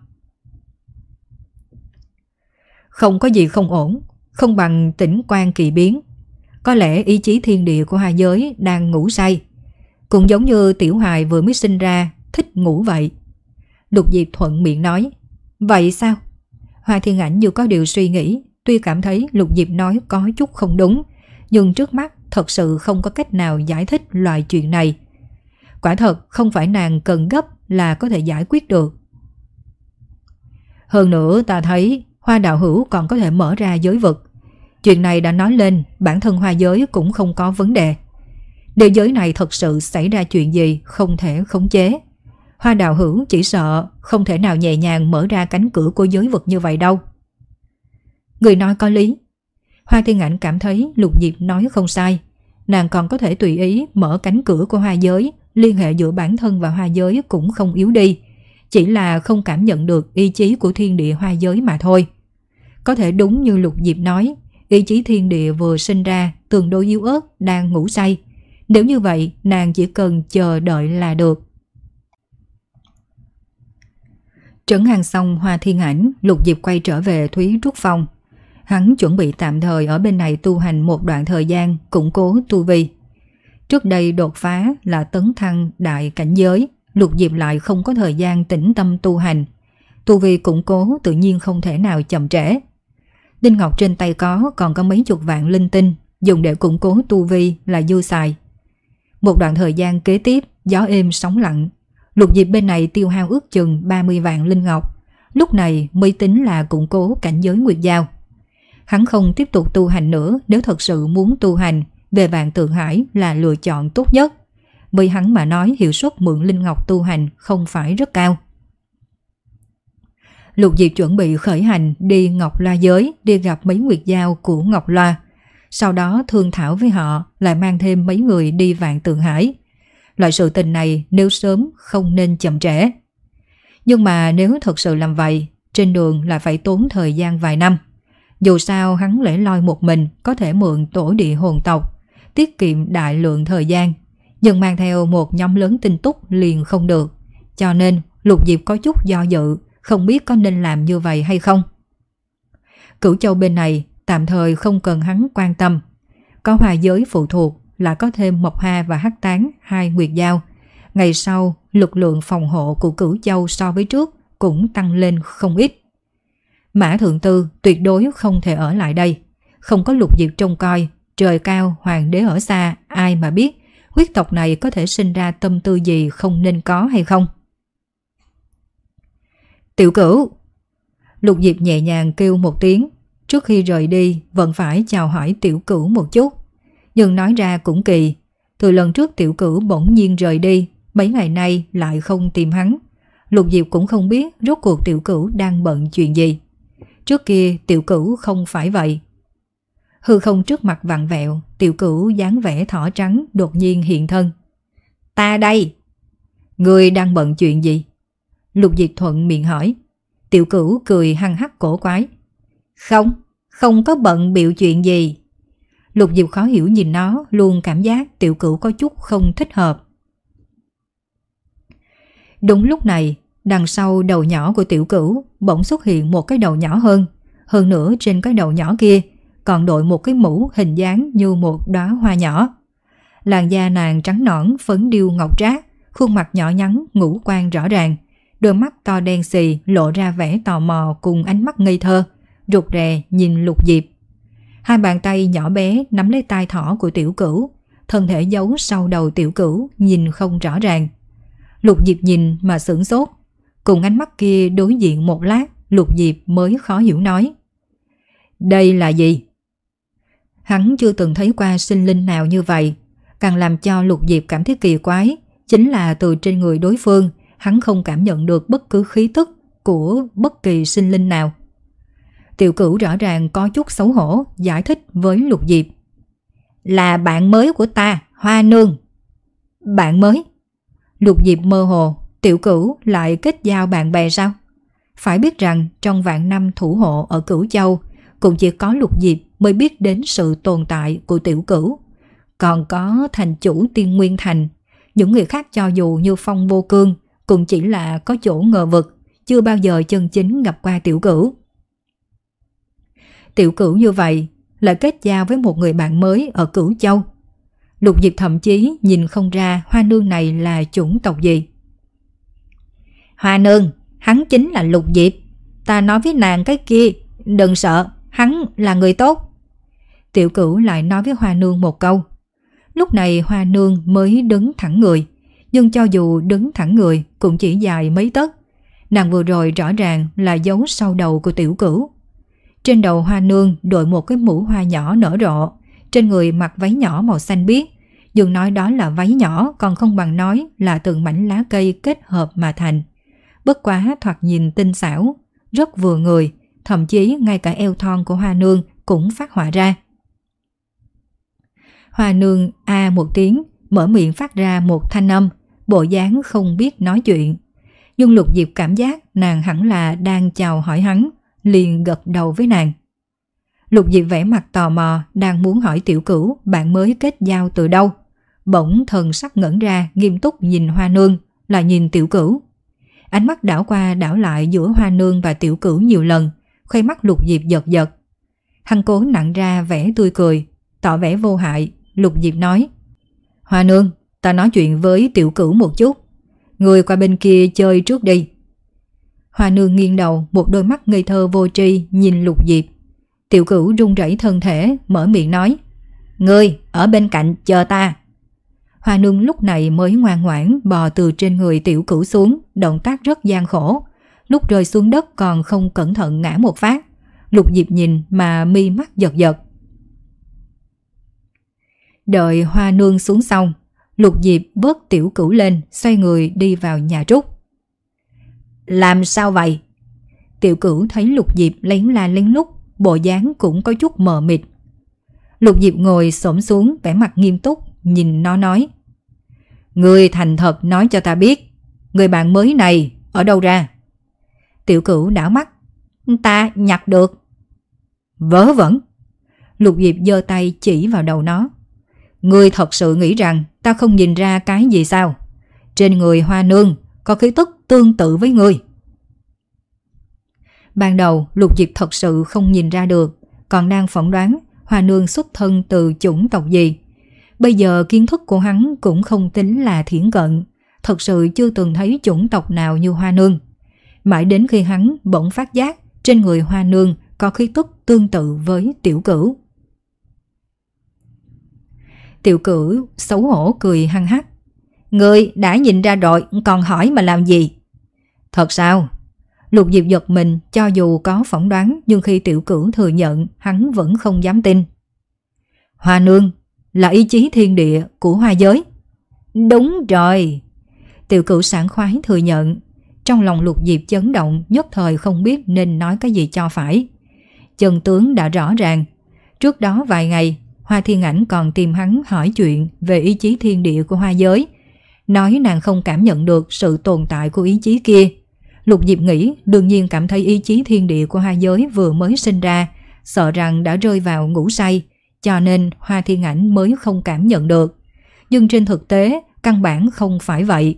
Không có gì không ổn, không bằng tĩnh quan kỳ biến. Có lẽ ý chí thiên địa của hoa giới đang ngủ say, cũng giống như tiểu hài vừa mới sinh ra, thích ngủ vậy. Lục Diệp thuận miệng nói. Vậy sao? Hoa Thiên Ảnh như có điều suy nghĩ, tuy cảm thấy Lục Diệp nói có chút không đúng, nhưng trước mắt thật sự không có cách nào giải thích loại chuyện này. Quả thật không phải nàng cần gấp là có thể giải quyết được. Hơn nữa ta thấy Hoa đạo hữu còn có thể mở ra giới vực. Chuyện này đã nói lên, bản thân hoa giới cũng không có vấn đề. Nếu giới này thật sự xảy ra chuyện gì không thể khống chế, Hoa đạo hữu chỉ sợ không thể nào nhẹ nhàng mở ra cánh cửa của giới vực như vậy đâu. Người nói có lý. Hoa Thiên Ảnh cảm thấy Lục Diệp nói không sai. Nàng còn có thể tùy ý mở cánh cửa của hoa giới, liên hệ giữa bản thân và hoa giới cũng không yếu đi. Chỉ là không cảm nhận được ý chí của thiên địa hoa giới mà thôi. Có thể đúng như Lục Diệp nói, ý chí thiên địa vừa sinh ra tương đối yếu ớt, đang ngủ say. Nếu như vậy, nàng chỉ cần chờ đợi là được. Trấn an xong Hoa Thiên Ảnh, Lục Diệp quay trở về Thúy Trúc Phong. Hắn chuẩn bị tạm thời ở bên này tu hành một đoạn thời gian, củng cố tu vi. Trước đây đột phá là tấn thăng đại cảnh giới, Lục Diệp lại không có thời gian tĩnh tâm tu hành. Tu vi củng cố tự nhiên không thể nào chậm trễ. Đinh ngọc trên tay có, còn có mấy chục vạn linh tinh, dùng để củng cố tu vi là dư xài. Một đoạn thời gian kế tiếp, gió êm sóng lặng, Lục Diệp bên này tiêu hao ước chừng ba mươi vạn linh ngọc, lúc này mới tính là củng cố cảnh giới Nguyệt Giao. Hắn không tiếp tục tu hành nữa, nếu thật sự muốn tu hành, về Vạn Tượng Hải là lựa chọn tốt nhất. Với hắn mà nói, hiệu suất mượn linh ngọc tu hành không phải rất cao. Lục Diệp chuẩn bị khởi hành đi Ngọc Loa giới, đi gặp mấy Nguyệt Giao của Ngọc Loa. Sau đó thương thảo với họ, lại mang thêm mấy người đi Vạn Tượng Hải. Loại sự tình này nếu sớm không nên chậm trễ. Nhưng mà nếu thật sự làm vậy, trên đường là phải tốn thời gian vài năm. Dù sao hắn lẻ loi một mình có thể mượn tổ địa hồn tộc, tiết kiệm đại lượng thời gian, nhưng mang theo một nhóm lớn tinh túc liền không được. Cho nên Lục Diệp có chút do dự, không biết có nên làm như vậy hay không. Cửu Châu bên này tạm thời không cần hắn quan tâm. Có hoa giới phụ thuộc là có thêm Mộc Hoa và Hắc Tán, hai Nguyệt Giao. Ngày sau lực lượng phòng hộ của Cửu Châu so với trước cũng tăng lên không ít. Mã Thượng Tư tuyệt đối không thể ở lại đây. Không có Lục Diệp trông coi, trời cao hoàng đế ở xa, ai mà biết huyết tộc này có thể sinh ra tâm tư gì không nên có hay không. Tiểu Cửu. Lục Diệp nhẹ nhàng kêu một tiếng, trước khi rời đi vẫn phải chào hỏi Tiểu Cửu một chút. Nhưng nói ra cũng kỳ, từ lần trước Tiểu Cửu bỗng nhiên rời đi, mấy ngày nay lại không tìm hắn. Lục Diệp cũng không biết rốt cuộc Tiểu Cửu đang bận chuyện gì. Trước kia Tiểu Cửu không phải vậy. Hư không trước mặt vặn vẹo, Tiểu Cửu dáng vẻ thỏ trắng đột nhiên hiện thân. Ta đây. Ngươi đang bận chuyện gì? Lục Diệp thuận miệng hỏi. Tiểu Cửu cười hăng hắc cổ quái. Không, không có bận biểu chuyện gì. Lục Diệp khó hiểu nhìn nó, luôn cảm giác Tiểu Cửu có chút không thích hợp. Đúng lúc này, đằng sau đầu nhỏ của Tiểu Cửu bỗng xuất hiện một cái đầu nhỏ hơn. Hơn nữa trên cái đầu nhỏ kia còn đội một cái mũ hình dáng như một đóa hoa nhỏ. Làn da nàng trắng nõn phấn điêu ngọc trác, khuôn mặt nhỏ nhắn ngũ quan rõ ràng, đôi mắt to đen xì lộ ra vẻ tò mò cùng ánh mắt ngây thơ, rụt rè nhìn Lục Diệp. Hai bàn tay nhỏ bé nắm lấy tai thỏ của Tiểu Cửu, thân thể giấu sau đầu Tiểu Cửu nhìn không rõ ràng. Lục Diệp nhìn mà sửng sốt, cùng ánh mắt kia đối diện một lát, Lục Diệp mới khó hiểu nói. Đây là gì? Hắn chưa từng thấy qua sinh linh nào như vậy. Càng làm cho Lục Diệp cảm thấy kỳ quái chính là từ trên người đối phương hắn không cảm nhận được bất cứ khí tức, của bất kỳ sinh linh nào. Tiểu Cửu rõ ràng có chút xấu hổ giải thích với Lục Diệp. Là bạn mới của ta, Hoa Nương. Bạn mới? Lục Diệp mơ hồ, Tiểu Cửu lại kết giao bạn bè sao? Phải biết rằng trong vạn năm thủ hộ ở Cửu Châu, cũng chỉ có Lục Diệp mới biết đến sự tồn tại của Tiểu Cửu. Còn có thành chủ Tiên Nguyên Thành, những người khác cho dù như Phong Vô Cương cũng chỉ là có chỗ ngờ vực, chưa bao giờ chân chính gặp qua Tiểu Cửu. Tiểu Cửu như vậy lại kết giao với một người bạn mới ở Cửu Châu. Lục Diệp thậm chí nhìn không ra Hoa Nương này là chủng tộc gì. Hoa Nương, hắn chính là Lục Diệp. Ta nói với nàng cái kia, đừng sợ, hắn là người tốt. Tiểu Cửu lại nói với Hoa Nương một câu. Lúc này Hoa Nương mới đứng thẳng người, nhưng cho dù đứng thẳng người cũng chỉ dài mấy tấc. Nàng vừa rồi rõ ràng là giấu sau đầu của Tiểu Cửu. Trên đầu Hoa Nương đội một cái mũ hoa nhỏ nở rộ, trên người mặc váy nhỏ màu xanh biếc. Dường nói đó là váy nhỏ còn không bằng nói là từng mảnh lá cây kết hợp mà thành. Bất quá thoạt nhìn tinh xảo, rất vừa người, thậm chí ngay cả eo thon của Hoa Nương cũng phát họa ra. Hoa Nương a một tiếng, mở miệng phát ra một thanh âm, bộ dáng không biết nói chuyện. Nhưng Lục Diệp cảm giác nàng hẳn là đang chào hỏi hắn, liền gật đầu với nàng. Lục Diệp vẻ mặt tò mò, đang muốn hỏi Tiểu Cửu bạn mới kết giao từ đâu. Bỗng thần sắc ngẩn ra, nghiêm túc nhìn Hoa Nương, lại nhìn Tiểu Cửu. Ánh mắt đảo qua đảo lại giữa Hoa Nương và Tiểu Cửu nhiều lần, khoe mắt Lục Diệp giật giật. Hắn cố nặn ra vẻ tươi cười, tỏ vẻ vô hại. Lục Diệp nói: Hoa Nương, ta nói chuyện với Tiểu Cửu một chút. Người qua bên kia chơi trước đi. Hoa Nương nghiêng đầu, một đôi mắt ngây thơ vô tri nhìn Lục Diệp. Tiểu Cửu run rẩy thân thể, mở miệng nói: Ngươi ở bên cạnh chờ ta. Hoa Nương lúc này mới ngoan ngoãn bò từ trên người Tiểu Cửu xuống, động tác rất gian khổ. Lúc rơi xuống đất còn không cẩn thận ngã một phát. Lục Diệp nhìn mà mi mắt giật giật. Đợi Hoa Nương xuống xong, Lục Diệp vớt Tiểu Cửu lên, xoay người đi vào nhà Trúc. Làm sao vậy? Tiểu Cửu thấy Lục Diệp lén la lén lút, bộ dáng cũng có chút mờ mịt. Lục Diệp ngồi xổm xuống, vẻ mặt nghiêm túc, nhìn nó nói: Ngươi thành thật nói cho ta biết, người bạn mới này ở đâu ra? Tiểu Cửu đảo mắt: Ta nhặt được. Vớ vẩn. Lục Diệp giơ tay chỉ vào đầu nó. Ngươi thật sự nghĩ rằng ta không nhìn ra cái gì sao? Trên người Hoa Nương có khí tức tương tự với ngươi. Ban đầu Lục Diệp thật sự không nhìn ra được, còn đang phỏng đoán Hoa Nương xuất thân từ chủng tộc gì. Bây giờ kiến thức của hắn cũng không tính là thiển cận, thật sự chưa từng thấy chủng tộc nào như Hoa Nương. Mãi đến khi hắn bỗng phát giác trên người Hoa Nương có khí tức tương tự với Tiểu Cửu. Tiểu Cửu xấu hổ cười hăng hắc: Ngươi đã nhìn ra rồi, còn hỏi mà làm gì? Thật sao? Lục Diệp giật mình, cho dù có phỏng đoán nhưng khi Tiểu Cửu thừa nhận hắn vẫn không dám tin. Hoa Nương là ý chí thiên địa của hoa giới. Đúng rồi. Tiểu Cửu sảng khoái thừa nhận. Trong lòng Lục Diệp chấn động, nhất thời không biết nên nói cái gì cho phải. Chân tướng đã rõ ràng. Trước đó vài ngày, Hoa Thiên Ảnh còn tìm hắn hỏi chuyện về ý chí thiên địa của hoa giới, nói nàng không cảm nhận được sự tồn tại của ý chí kia. Lục Diệp nghĩ đương nhiên cảm thấy ý chí thiên địa của hoa giới vừa mới sinh ra, sợ rằng đã rơi vào ngủ say, cho nên Hoa Thiên Ảnh mới không cảm nhận được. Nhưng trên thực tế, căn bản không phải vậy.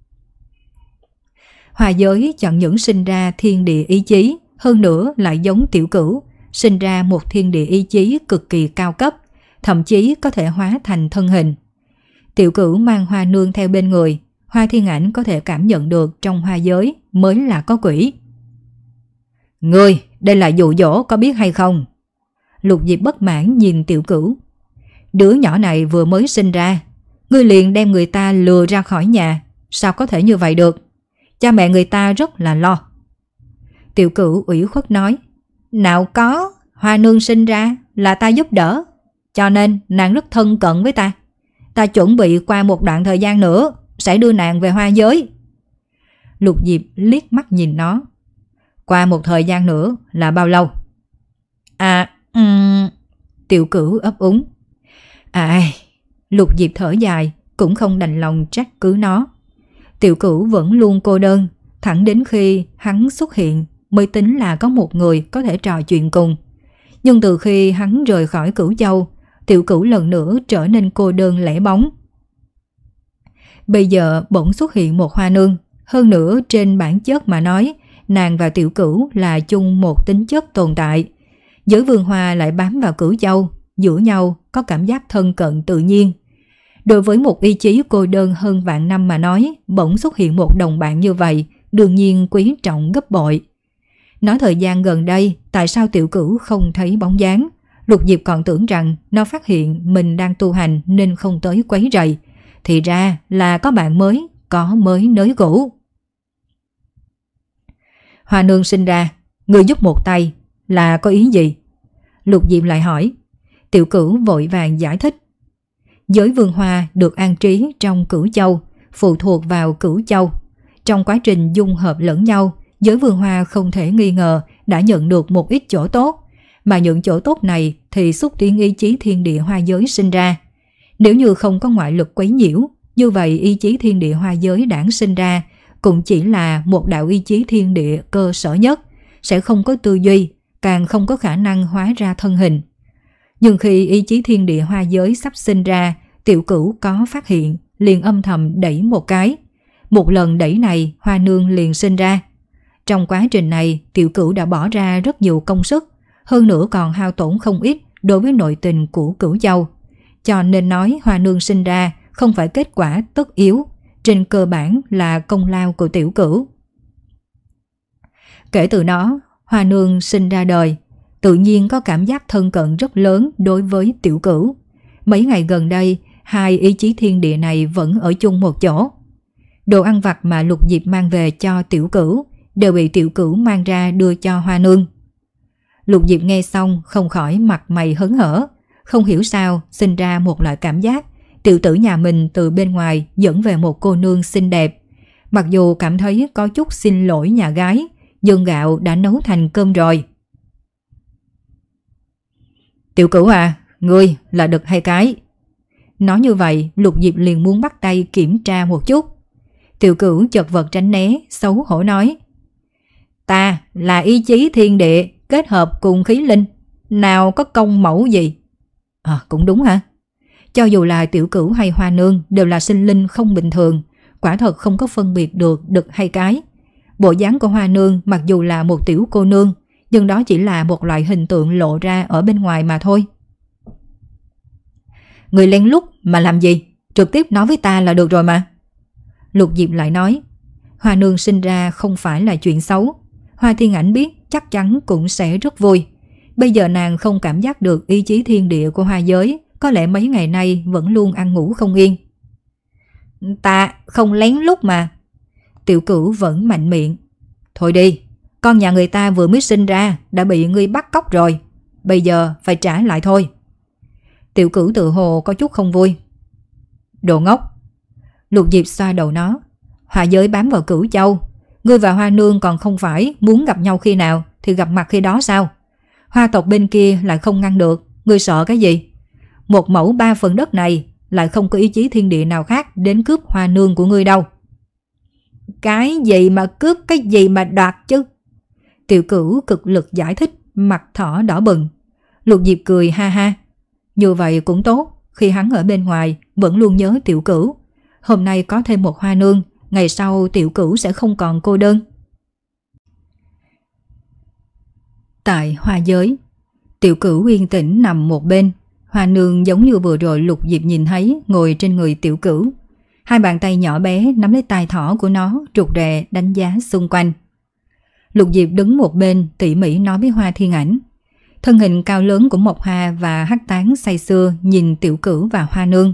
Hoa giới chẳng những sinh ra thiên địa ý chí, hơn nữa lại giống Tiểu Cửu, sinh ra một thiên địa ý chí cực kỳ cao cấp, thậm chí có thể hóa thành thân hình. Tiểu Cửu mang Hoa Nương theo bên người, Hoa Thiên Ảnh có thể cảm nhận được trong hoa giới mới là có quỷ. Ngươi, đây là dụ dỗ có biết hay không? Lục Diệp bất mãn nhìn Tiểu Cửu. Đứa nhỏ này vừa mới sinh ra, ngươi liền đem người ta lừa ra khỏi nhà, sao có thể như vậy được? Cha mẹ người ta rất là lo. Tiểu Cửu ủy khuất nói: Nào có, Hoa Nương sinh ra là ta giúp đỡ, cho nên nàng rất thân cận với ta. Ta chuẩn bị qua một đoạn thời gian nữa sẽ đưa nàng về hoa giới. Lục Diệp liếc mắt nhìn nó. Qua một thời gian nữa là bao lâu? À, um... Tiểu Cửu ấp úng. À, Lục Diệp thở dài, cũng không đành lòng trách cứ nó. Tiểu Cửu vẫn luôn cô đơn, thẳng đến khi hắn xuất hiện mới tính là có một người có thể trò chuyện cùng. Nhưng từ khi hắn rời khỏi Cửu Châu, Tiểu Cửu lần nữa trở nên cô đơn lẻ bóng. Bây giờ bỗng xuất hiện một Hoa Nương, hơn nữa trên bản chất mà nói, nàng và Tiểu Cửu là chung một tính chất tồn tại. Giới Vương Hoa lại bám vào Cửu Châu, giữa nhau có cảm giác thân cận tự nhiên. Đối với một ý chí cô đơn hơn vạn năm mà nói, bỗng xuất hiện một đồng bạn như vậy, đương nhiên quý trọng gấp bội. Nói thời gian gần đây, tại sao Tiểu Cửu không thấy bóng dáng? Lục Diệp còn tưởng rằng nó phát hiện mình đang tu hành nên không tới quấy rầy. Thì ra là có bạn mới, có mới nới cũ. Hoa Nương sinh ra, người giúp một tay là có ý gì? Lục Diệp lại hỏi. Tiểu Cửu vội vàng giải thích. Giới Vương Hoa được an trí trong Cửu Châu, phụ thuộc vào Cửu Châu. Trong quá trình dung hợp lẫn nhau, giới Vương Hoa không thể nghi ngờ đã nhận được một ít chỗ tốt, mà những chỗ tốt này thì xúc tiến ý chí thiên địa hoa giới sinh ra. Nếu như không có ngoại lực quấy nhiễu, như vậy ý chí thiên địa hoa giới đản sinh ra cũng chỉ là một đạo ý chí thiên địa cơ sở nhất, sẽ không có tư duy, càng không có khả năng hóa ra thân hình. Nhưng khi ý chí thiên địa hoa giới sắp sinh ra, Tiểu Cửu có phát hiện, liền âm thầm đẩy một cái. Một lần đẩy này, Hoa Nương liền sinh ra. Trong quá trình này, Tiểu Cửu đã bỏ ra rất nhiều công sức, hơn nữa còn hao tổn không ít đối với nội tình của Cửu Châu. Cho nên nói Hoa Nương sinh ra không phải kết quả tất yếu, trên cơ bản là công lao của Tiểu Cửu. Kể từ đó, Hoa Nương sinh ra đời, tự nhiên có cảm giác thân cận rất lớn đối với Tiểu Cửu. Mấy ngày gần đây, hai ý chí thiên địa này vẫn ở chung một chỗ. Đồ ăn vặt mà Lục Diệp mang về cho Tiểu Cửu đều bị Tiểu Cửu mang ra đưa cho Hoa Nương. Lục Diệp nghe xong không khỏi mặt mày hớn hở, không hiểu sao sinh ra một loại cảm giác tiểu tử nhà mình từ bên ngoài dẫn về một cô nương xinh đẹp. Mặc dù cảm thấy có chút xin lỗi nhà gái, nhưng gạo đã nấu thành cơm rồi. Tiểu Cửu à, ngươi là đực hay cái? Nói như vậy, Lục Diệp liền muốn bắt tay kiểm tra một chút. Tiểu Cửu chật vật tránh né, xấu hổ nói. Ta là ý chí thiên địa kết hợp cùng khí linh, nào có công mẫu gì? À, cũng đúng hả? Cho dù là Tiểu Cửu hay Hoa Nương đều là sinh linh không bình thường, quả thật không có phân biệt được đực hay cái. Bộ dáng của Hoa Nương mặc dù là một tiểu cô nương, nhưng đó chỉ là một loại hình tượng lộ ra ở bên ngoài mà thôi. Người lén lút mà làm gì? Trực tiếp nói với ta là được rồi mà. Lục Diệp lại nói. Hoa Nương sinh ra không phải là chuyện xấu. Hoa Thiên Ảnh biết chắc chắn cũng sẽ rất vui. Bây giờ nàng không cảm giác được ý chí thiên địa của hoa giới, có lẽ mấy ngày nay vẫn luôn ăn ngủ không yên. Ta không lén lút mà. Tiểu Cửu vẫn mạnh miệng. Thôi đi, con nhà người ta vừa mới sinh ra đã bị ngươi bắt cóc rồi, bây giờ phải trả lại thôi. Tiểu Cửu tự hồ có chút không vui. Đồ ngốc. Lục Diệp xoa đầu nó. Hoa giới bám vào Cửu Châu, ngươi và Hoa Nương còn không phải muốn gặp nhau khi nào thì gặp mặt khi đó sao? Hoa tộc bên kia lại không ngăn được, ngươi sợ cái gì? Một mẫu ba phần đất này lại không có ý chí thiên địa nào khác đến cướp Hoa Nương của ngươi đâu. Cái gì mà cướp, cái gì mà đoạt chứ? Tiểu Cửu cực lực giải thích, mặt thỏ đỏ bừng. Lục Diệp cười ha ha. Như vậy cũng tốt, khi hắn ở bên ngoài vẫn luôn nhớ Tiểu Cửu. Hôm nay có thêm một Hoa Nương, ngày sau Tiểu Cửu sẽ không còn cô đơn. Tại hoa giới, Tiểu Cửu yên tĩnh nằm một bên. Hoa Nương giống như vừa rồi Lục Diệp nhìn thấy ngồi trên người Tiểu Cửu. Hai bàn tay nhỏ bé nắm lấy tai thỏ của nó, rụt rè đánh giá xung quanh. Lục Diệp đứng một bên tỉ mỉ nói với Hoa Thiên Ảnh. Thân hình cao lớn của Mộc Hoa và Hắc Tán say sưa nhìn Tiểu Cửu và Hoa Nương.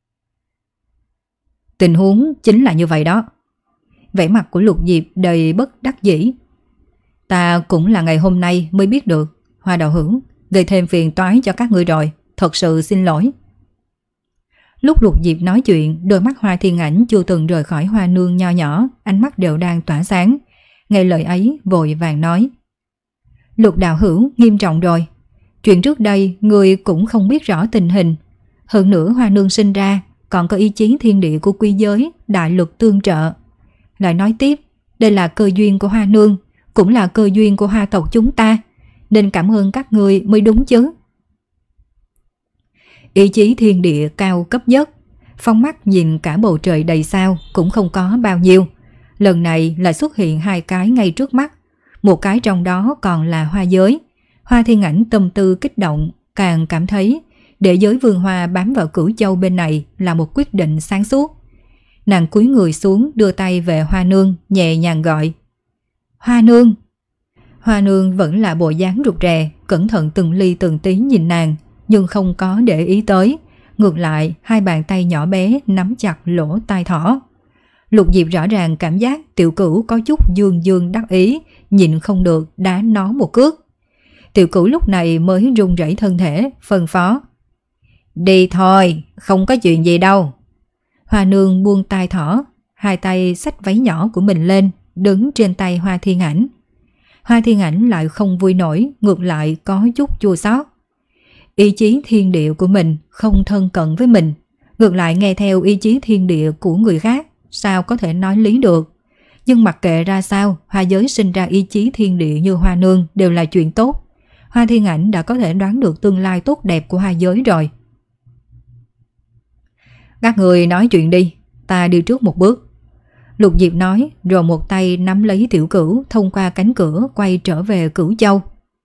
Tình huống chính là như vậy đó. Vẻ mặt của Lục Diệp đầy bất đắc dĩ. Ta cũng là ngày hôm nay mới biết được, Hoa đạo hữu, gây thêm phiền toái cho các ngươi rồi, thật sự xin lỗi. Lúc Lục Diệp nói chuyện, đôi mắt Hoa Thiên Ảnh chưa từng rời khỏi Hoa Nương nho nhỏ, ánh mắt đều đang tỏa sáng. Nghe lời ấy vội vàng nói: Lục đạo hữu, nghiêm trọng rồi. Chuyện trước đây người cũng không biết rõ tình hình. Hơn nữa Hoa Nương sinh ra còn có ý chí thiên địa của quy giới, đại lực tương trợ. Lại nói tiếp, đây là cơ duyên của Hoa Nương, cũng là cơ duyên của Hoa tộc chúng ta, nên cảm ơn các người mới đúng chứ. Ý chí thiên địa cao cấp nhất, phóng mắt nhìn cả bầu trời đầy sao cũng không có bao nhiêu. Lần này lại xuất hiện hai cái ngay trước mắt, một cái trong đó còn là hoa giới. Hoa Thiên Ảnh tâm tư kích động, càng cảm thấy để giới vương hoa bám vào Cửu Châu bên này là một quyết định sáng suốt. Nàng cúi người xuống đưa tay về Hoa Nương, nhẹ nhàng gọi: Hoa Nương. Hoa Nương vẫn là bộ dáng rụt rè, cẩn thận từng ly từng tí nhìn nàng, nhưng không có để ý tới. Ngược lại, hai bàn tay nhỏ bé nắm chặt lỗ tai thỏ. Lục Diệp rõ ràng cảm giác Tiểu Cửu có chút dương dương đắc ý, nhịn không được đá nó một cước. Tiểu Cửu lúc này mới run rẩy thân thể, phân phó: Đi thôi, không có chuyện gì đâu. Hoa Nương buông tai thỏ, hai tay xách váy nhỏ của mình lên, đứng trên tay Hoa Thiên Ảnh. Hoa Thiên Ảnh lại không vui nổi, ngược lại có chút chua xót. Ý chí thiên địa của mình không thân cận với mình, ngược lại nghe theo ý chí thiên địa của người khác, sao có thể nói lý được. Nhưng mặc kệ ra sao, hoa giới sinh ra ý chí thiên địa như Hoa Nương đều là chuyện tốt. Hoa Thiên Ảnh đã có thể đoán được tương lai tốt đẹp của hoa giới rồi. Các người nói chuyện đi, ta đi trước một bước. Lục Diệp nói, rồi một tay nắm lấy Tiểu Cửu thông qua cánh cửa quay trở về Cửu Châu.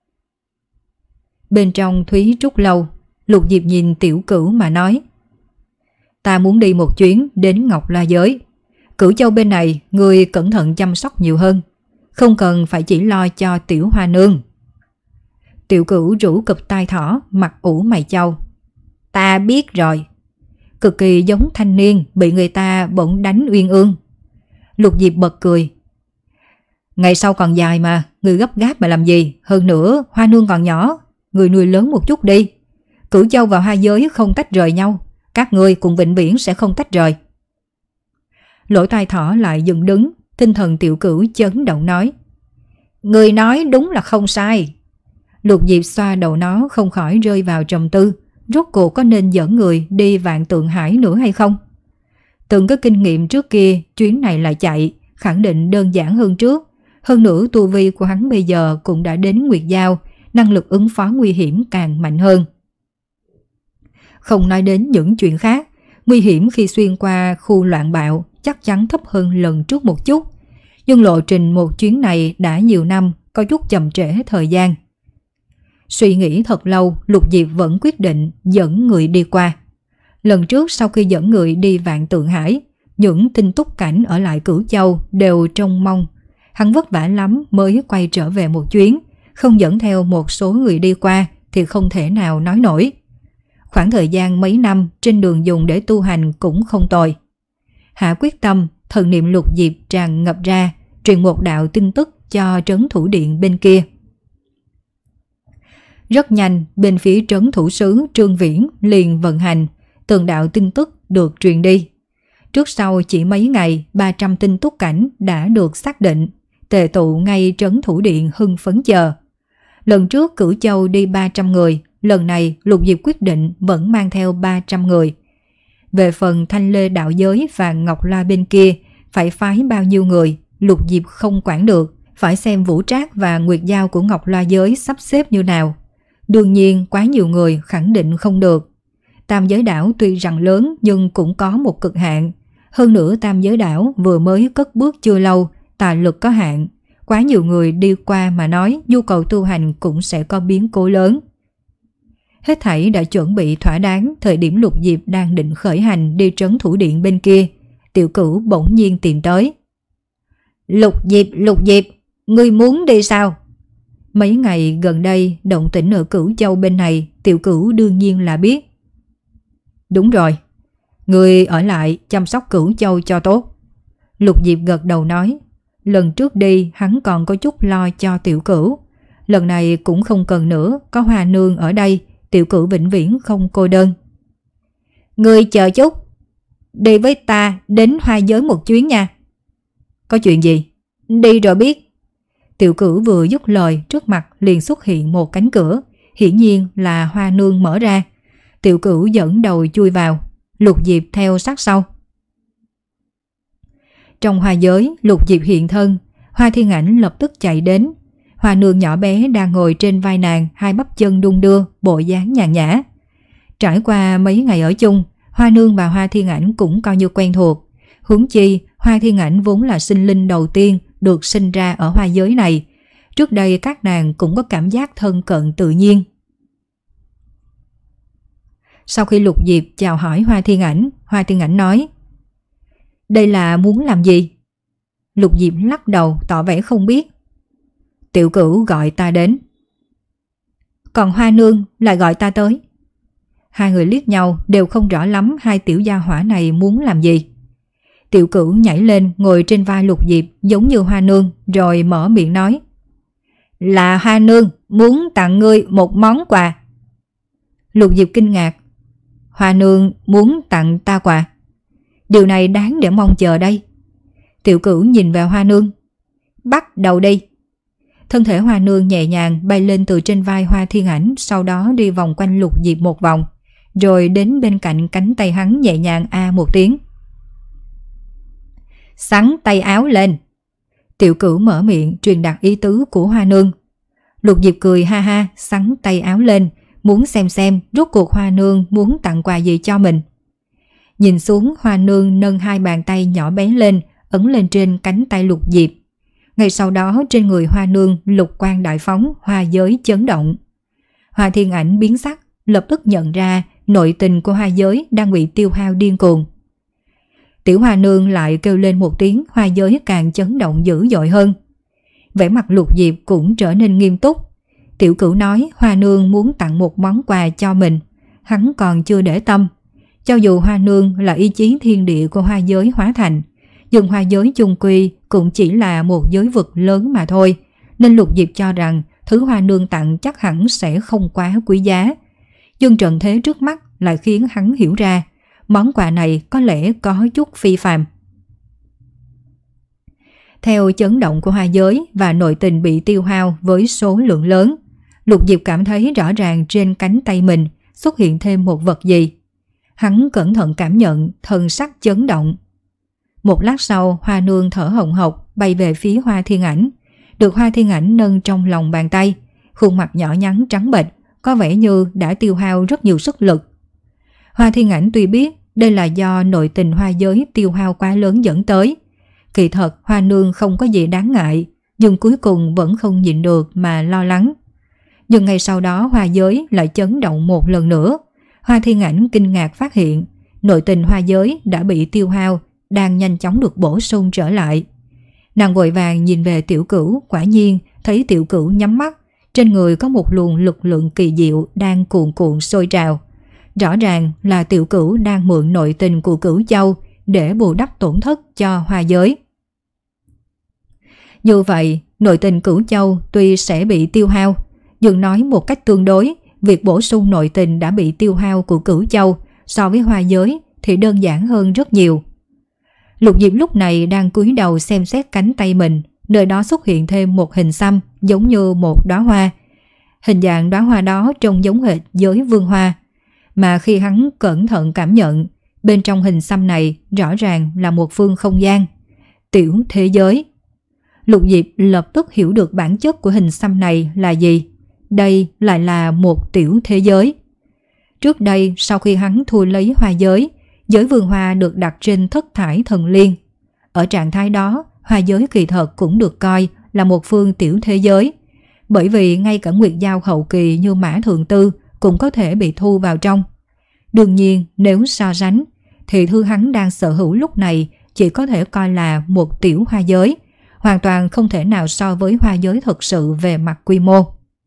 Bên trong Thúy Trúc Lâu, Lục Diệp nhìn Tiểu Cửu mà nói: Ta muốn đi một chuyến đến Ngọc La Giới. Cửu Châu bên này người cẩn thận chăm sóc nhiều hơn, không cần phải chỉ lo cho Tiểu Hoa Nương. Tiểu Cửu rủ cụp tai thỏ, mặt ủ mày châu. Ta biết rồi. Cực kỳ giống thanh niên bị người ta bỗng đánh uyên ương. Lục Diệp bật cười. Ngày sau còn dài mà, người gấp gáp mà làm gì? Hơn nữa Hoa Nương còn nhỏ, người nuôi lớn một chút đi. Cửu Châu và hoa giới không tách rời nhau, các ngươi cùng vĩnh viễn sẽ không tách rời. Lỗ tai thỏ lại dựng đứng, tinh thần Tiểu Cửu chấn động nói: Người nói đúng là không sai. Lục Diệp xoa đầu nó, không khỏi rơi vào trầm tư. Rốt cuộc có nên dẫn người đi Vạn Tượng Hải nữa hay không? Từng có kinh nghiệm trước kia, chuyến này lại chạy, khẳng định đơn giản hơn trước. Hơn nữa tu vi của hắn bây giờ cũng đã đến Nguyệt Giao, năng lực ứng phó nguy hiểm càng mạnh hơn. Không nói đến những chuyện khác, nguy hiểm khi xuyên qua khu loạn bạo chắc chắn thấp hơn lần trước một chút. Nhưng lộ trình một chuyến này đã nhiều năm, có chút chậm trễ thời gian. Suy nghĩ thật lâu, Lục Diệp vẫn quyết định dẫn người đi qua. Lần trước sau khi dẫn người đi Vạn Tượng Hải, những tinh túc cảnh ở lại Cửu Châu đều trông mong. Hắn vất vả lắm mới quay trở về một chuyến, không dẫn theo một số người đi qua thì không thể nào nói nổi. Khoảng thời gian mấy năm trên đường dùng để tu hành cũng không tồi. Hạ quyết tâm, thần niệm Lục Diệp tràn ngập ra, truyền một đạo tin tức cho trấn thủ điện bên kia. Rất nhanh, bên phía trấn thủ sứ Trương Viễn liền vận hành, từng đạo tin tức được truyền đi. Trước sau chỉ mấy ngày, ba trăm tin túc cảnh đã được xác định, tề tụ ngay trấn thủ điện hưng phấn chờ. Lần trước Cửu Châu đi ba trăm người, lần này Lục Diệp quyết định vẫn mang theo ba trăm người. Về phần Thanh Lê đạo giới và Ngọc La bên kia, phải phái bao nhiêu người, Lục Diệp không quản được, phải xem Vũ Trác và Nguyệt Giao của Ngọc La giới sắp xếp như nào. Đương nhiên quá nhiều người khẳng định không được. Tam giới đảo tuy rằng lớn nhưng cũng có một cực hạn. Hơn nữa tam giới đảo vừa mới cất bước chưa lâu, tài lực có hạn. Quá nhiều người đi qua mà nói nhu cầu tu hành cũng sẽ có biến cố lớn. Hết thảy đã chuẩn bị thỏa đáng, thời điểm Lục Diệp đang định khởi hành đi trấn thủ điện bên kia, Tiểu Cửu bỗng nhiên tìm tới. Lục Diệp, Lục Diệp, ngươi muốn đi sao? Mấy ngày gần đây động tĩnh ở Cửu Châu bên này, Tiểu Cửu đương nhiên là biết. Đúng rồi, ngươi ở lại chăm sóc Cửu Châu cho tốt. Lục Diệp gật đầu nói. Lần trước đi hắn còn có chút lo cho Tiểu Cửu, lần này cũng không cần nữa, có Hoa Nương ở đây, Tiểu Cửu vĩnh viễn không cô đơn. Ngươi chờ chút, đi với ta đến hoa giới một chuyến nha. Có chuyện gì? Đi rồi biết, Tiểu Cửu vừa dứt lời, trước mặt liền xuất hiện một cánh cửa, hiển nhiên là Hoa Nương mở ra. Tiểu Cửu dẫn đầu chui vào, Lục Diệp theo sát sau. Trong hoa giới, Lục Diệp hiện thân, Hoa Thiên Ảnh lập tức chạy đến. Hoa Nương nhỏ bé đang ngồi trên vai nàng, hai bắp chân đung đưa, bộ dáng nhàn nhã. Trải qua mấy ngày ở chung, Hoa Nương và Hoa Thiên Ảnh cũng coi như quen thuộc. Huống chi, Hoa Thiên Ảnh vốn là sinh linh đầu tiên được sinh ra ở hoa giới này. Trước đây các nàng cũng có cảm giác thân cận tự nhiên. Sau khi Lục Diệp chào hỏi Hoa Thiên Ảnh, Hoa Thiên Ảnh nói: đây là muốn làm gì? Lục Diệp lắc đầu tỏ vẻ không biết. Tiểu Cửu gọi ta đến. Còn Hoa Nương lại gọi ta tới. Hai người liếc nhau đều không rõ lắm hai tiểu gia hỏa này muốn làm gì. Tiểu Cửu nhảy lên ngồi trên vai Lục Diệp giống như Hoa Nương, rồi mở miệng nói: là Hoa Nương muốn tặng ngươi một món quà. Lục Diệp kinh ngạc. Hoa Nương muốn tặng ta quà? Điều này đáng để mong chờ đây. Tiểu Cửu nhìn vào Hoa Nương. Bắt đầu đi. Thân thể Hoa Nương nhẹ nhàng bay lên từ trên vai Hoa Thiên Ảnh, sau đó đi vòng quanh Lục Diệp một vòng, rồi đến bên cạnh cánh tay hắn nhẹ nhàng a một tiếng. Xắn tay áo lên. Tiểu Cửu mở miệng truyền đạt ý tứ của Hoa Nương. Lục Diệp cười ha ha, xắn tay áo lên, muốn xem xem rốt cuộc Hoa Nương muốn tặng quà gì cho mình. Nhìn xuống, Hoa Nương nâng hai bàn tay nhỏ bé lên, ấn lên trên cánh tay Lục Diệp. Ngay sau đó trên người Hoa Nương lục quang đại phóng, hoa giới chấn động. Hoa Thiên Ảnh biến sắc, lập tức nhận ra nội tình của hoa giới đang bị tiêu hao điên cuồng. Tiểu Hoa Nương lại kêu lên một tiếng, hoa giới càng chấn động dữ dội hơn. Vẻ mặt Lục Diệp cũng trở nên nghiêm túc. Tiểu Cửu nói Hoa Nương muốn tặng một món quà cho mình, hắn còn chưa để tâm. Cho dù Hoa Nương là ý chí thiên địa của hoa giới hóa thành, nhưng hoa giới chung quy cũng chỉ là một giới vực lớn mà thôi, nên Lục Diệp cho rằng thứ Hoa Nương tặng chắc hẳn sẽ không quá quý giá. Nhưng trận thế trước mắt lại khiến hắn hiểu ra món quà này có lẽ có chút phi phàm. Theo chấn động của hoa giới và nội tình bị tiêu hao với số lượng lớn, Lục Diệp cảm thấy rõ ràng trên cánh tay mình xuất hiện thêm một vật gì. Hắn cẩn thận cảm nhận, thần sắc chấn động. Một lát sau, Hoa Nương thở hồng hộc bay về phía Hoa Thiên Ảnh, được Hoa Thiên Ảnh nâng trong lòng bàn tay, khuôn mặt nhỏ nhắn trắng bệch, có vẻ như đã tiêu hao rất nhiều sức lực. Hoa Thiên Ảnh tuy biết đây là do nội tình hoa giới tiêu hao quá lớn dẫn tới, kỳ thật Hoa Nương không có gì đáng ngại, nhưng cuối cùng vẫn không nhịn được mà lo lắng. Nhưng ngay sau đó hoa giới lại chấn động một lần nữa. Hoa Thiên Ảnh kinh ngạc phát hiện nội tình hoa giới đã bị tiêu hao, đang nhanh chóng được bổ sung trở lại. Nàng vội vàng nhìn về Tiểu Cửu, quả nhiên thấy Tiểu Cửu nhắm mắt, trên người có một luồng lực lượng kỳ diệu đang cuồn cuộn sôi trào. Rõ ràng là Tiểu Cửu đang mượn nội tình của Cửu Châu để bù đắp tổn thất cho hoa giới. Như vậy, nội tình Cửu Châu tuy sẽ bị tiêu hao, nhưng nói một cách tương đối, việc bổ sung nội tình đã bị tiêu hao của Cửu Châu so với hoa giới thì đơn giản hơn rất nhiều. Lục Diệp lúc này đang cúi đầu xem xét cánh tay mình, nơi đó xuất hiện thêm một hình xăm giống như một đóa hoa. Hình dạng đóa hoa đó trông giống hệt giới vương hoa, mà khi hắn cẩn thận cảm nhận, bên trong hình xăm này rõ ràng là một phương không gian, tiểu thế giới. Lục Diệp lập tức hiểu được bản chất của hình xăm này là gì. Đây lại là một tiểu thế giới. Trước đây sau khi hắn thu lấy hoa giới, giới vương hoa được đặt trên thất thải thần liên. Ở trạng thái đó, hoa giới kỳ thật cũng được coi là một phương tiểu thế giới, bởi vì ngay cả nguyệt giao hậu kỳ như Mã Thượng Tư cũng có thể bị thu vào trong. Đương nhiên nếu so sánh thì thứ hắn đang sở hữu lúc này chỉ có thể coi là một tiểu hoa giới, hoàn toàn không thể nào so với hoa giới thực sự về mặt quy mô.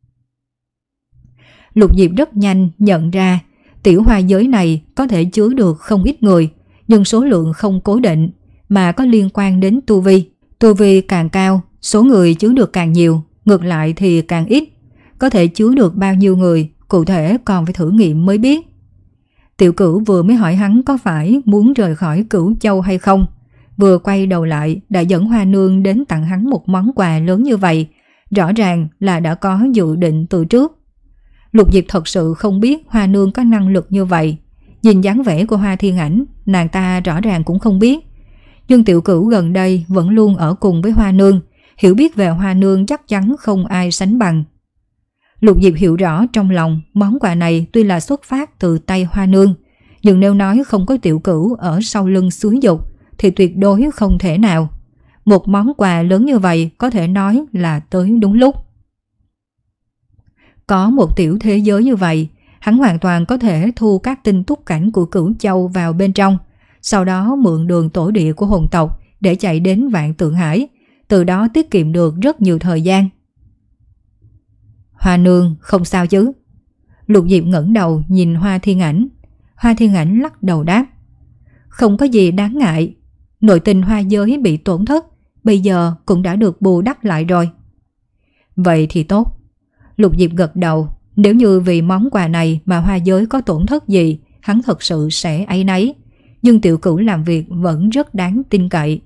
Lục Diệp rất nhanh nhận ra tiểu hoa giới này có thể chứa được không ít người, nhưng số lượng không cố định mà có liên quan đến tu vi. Tu vi càng cao, số người chứa được càng nhiều, ngược lại thì càng ít. Có thể chứa được bao nhiêu người, cụ thể còn phải thử nghiệm mới biết. Tiểu Cửu vừa mới hỏi hắn có phải muốn rời khỏi Cửu Châu hay không, vừa quay đầu lại đã dẫn Hoa Nương đến tặng hắn một món quà lớn như vậy, Rõ ràng là đã có dự định từ trước. Lục Diệp thật sự không biết Hoa Nương có năng lực như vậy. Nhìn dáng vẻ của Hoa Thiên Ảnh, nàng ta rõ ràng cũng không biết. Nhưng Tiểu Cửu gần đây vẫn luôn ở cùng với Hoa Nương, hiểu biết về Hoa Nương chắc chắn không ai sánh bằng. Lục Diệp hiểu rõ trong lòng món quà này tuy là xuất phát từ tay Hoa Nương, nhưng nếu nói không có Tiểu Cửu ở sau lưng xúi dục thì tuyệt đối không thể nào. Một món quà lớn như vậy có thể nói là tới đúng lúc. Có một tiểu thế giới như vậy, hắn hoàn toàn có thể thu các tinh túc cảnh của Cửu Châu vào bên trong, sau đó mượn đường tổ địa của hồn tộc để chạy đến Vạn Tượng Hải, từ đó tiết kiệm được rất nhiều thời gian. Hoa Nương không sao chứ? Lục Diệp ngẩng đầu nhìn Hoa Thiên Ảnh. Hoa Thiên Ảnh lắc đầu đáp: không có gì đáng ngại. Nội tình hoa giới bị tổn thất, bây giờ cũng đã được bù đắp lại rồi. Vậy thì tốt. Lục Diệp gật đầu. Nếu như vì món quà này mà hoa giới có tổn thất gì, hắn thật sự sẽ áy náy. Nhưng Tiểu Cửu làm việc vẫn rất đáng tin cậy.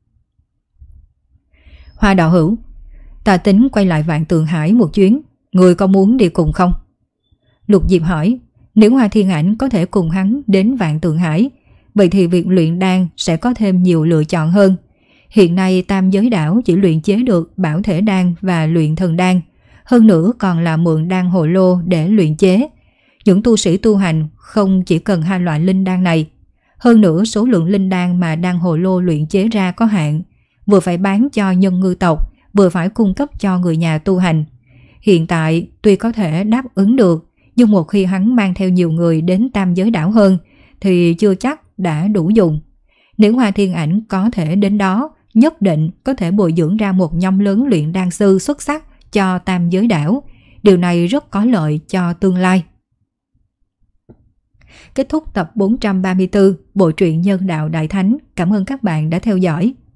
Hoa đạo hữu, ta tính quay lại Vạn Tượng Hải một chuyến, người có muốn đi cùng không? Lục Diệp hỏi. Nếu Hoa Thiên Ảnh có thể cùng hắn đến Vạn Tượng Hải, vậy thì việc luyện đan sẽ có thêm nhiều lựa chọn hơn. Hiện nay Tam Giới Đảo chỉ luyện chế được Bảo Thể Đan và Luyện Thần Đan, hơn nữa còn là mượn đan hồ lô để luyện chế. Những tu sĩ tu hành không chỉ cần hai loại linh đan này. Hơn nữa số lượng linh đan mà đan hồ lô luyện chế ra có hạn, vừa phải bán cho nhân ngư tộc, vừa phải cung cấp cho người nhà tu hành. Hiện tại tuy có thể đáp ứng được, nhưng một khi hắn mang theo nhiều người đến Tam Giới Đảo hơn thì chưa chắc đã đủ dùng. Nếu Hoa Thiên Ảnh có thể đến đó, nhất định có thể bồi dưỡng ra một nhóm lớn luyện đan sư xuất sắc cho Tam Giới Đảo. Điều này rất có lợi cho tương lai. Kết thúc tập bốn trăm ba mươi tư Bộ truyện Nhân Đạo Đại Thánh. Cảm ơn các bạn đã theo dõi.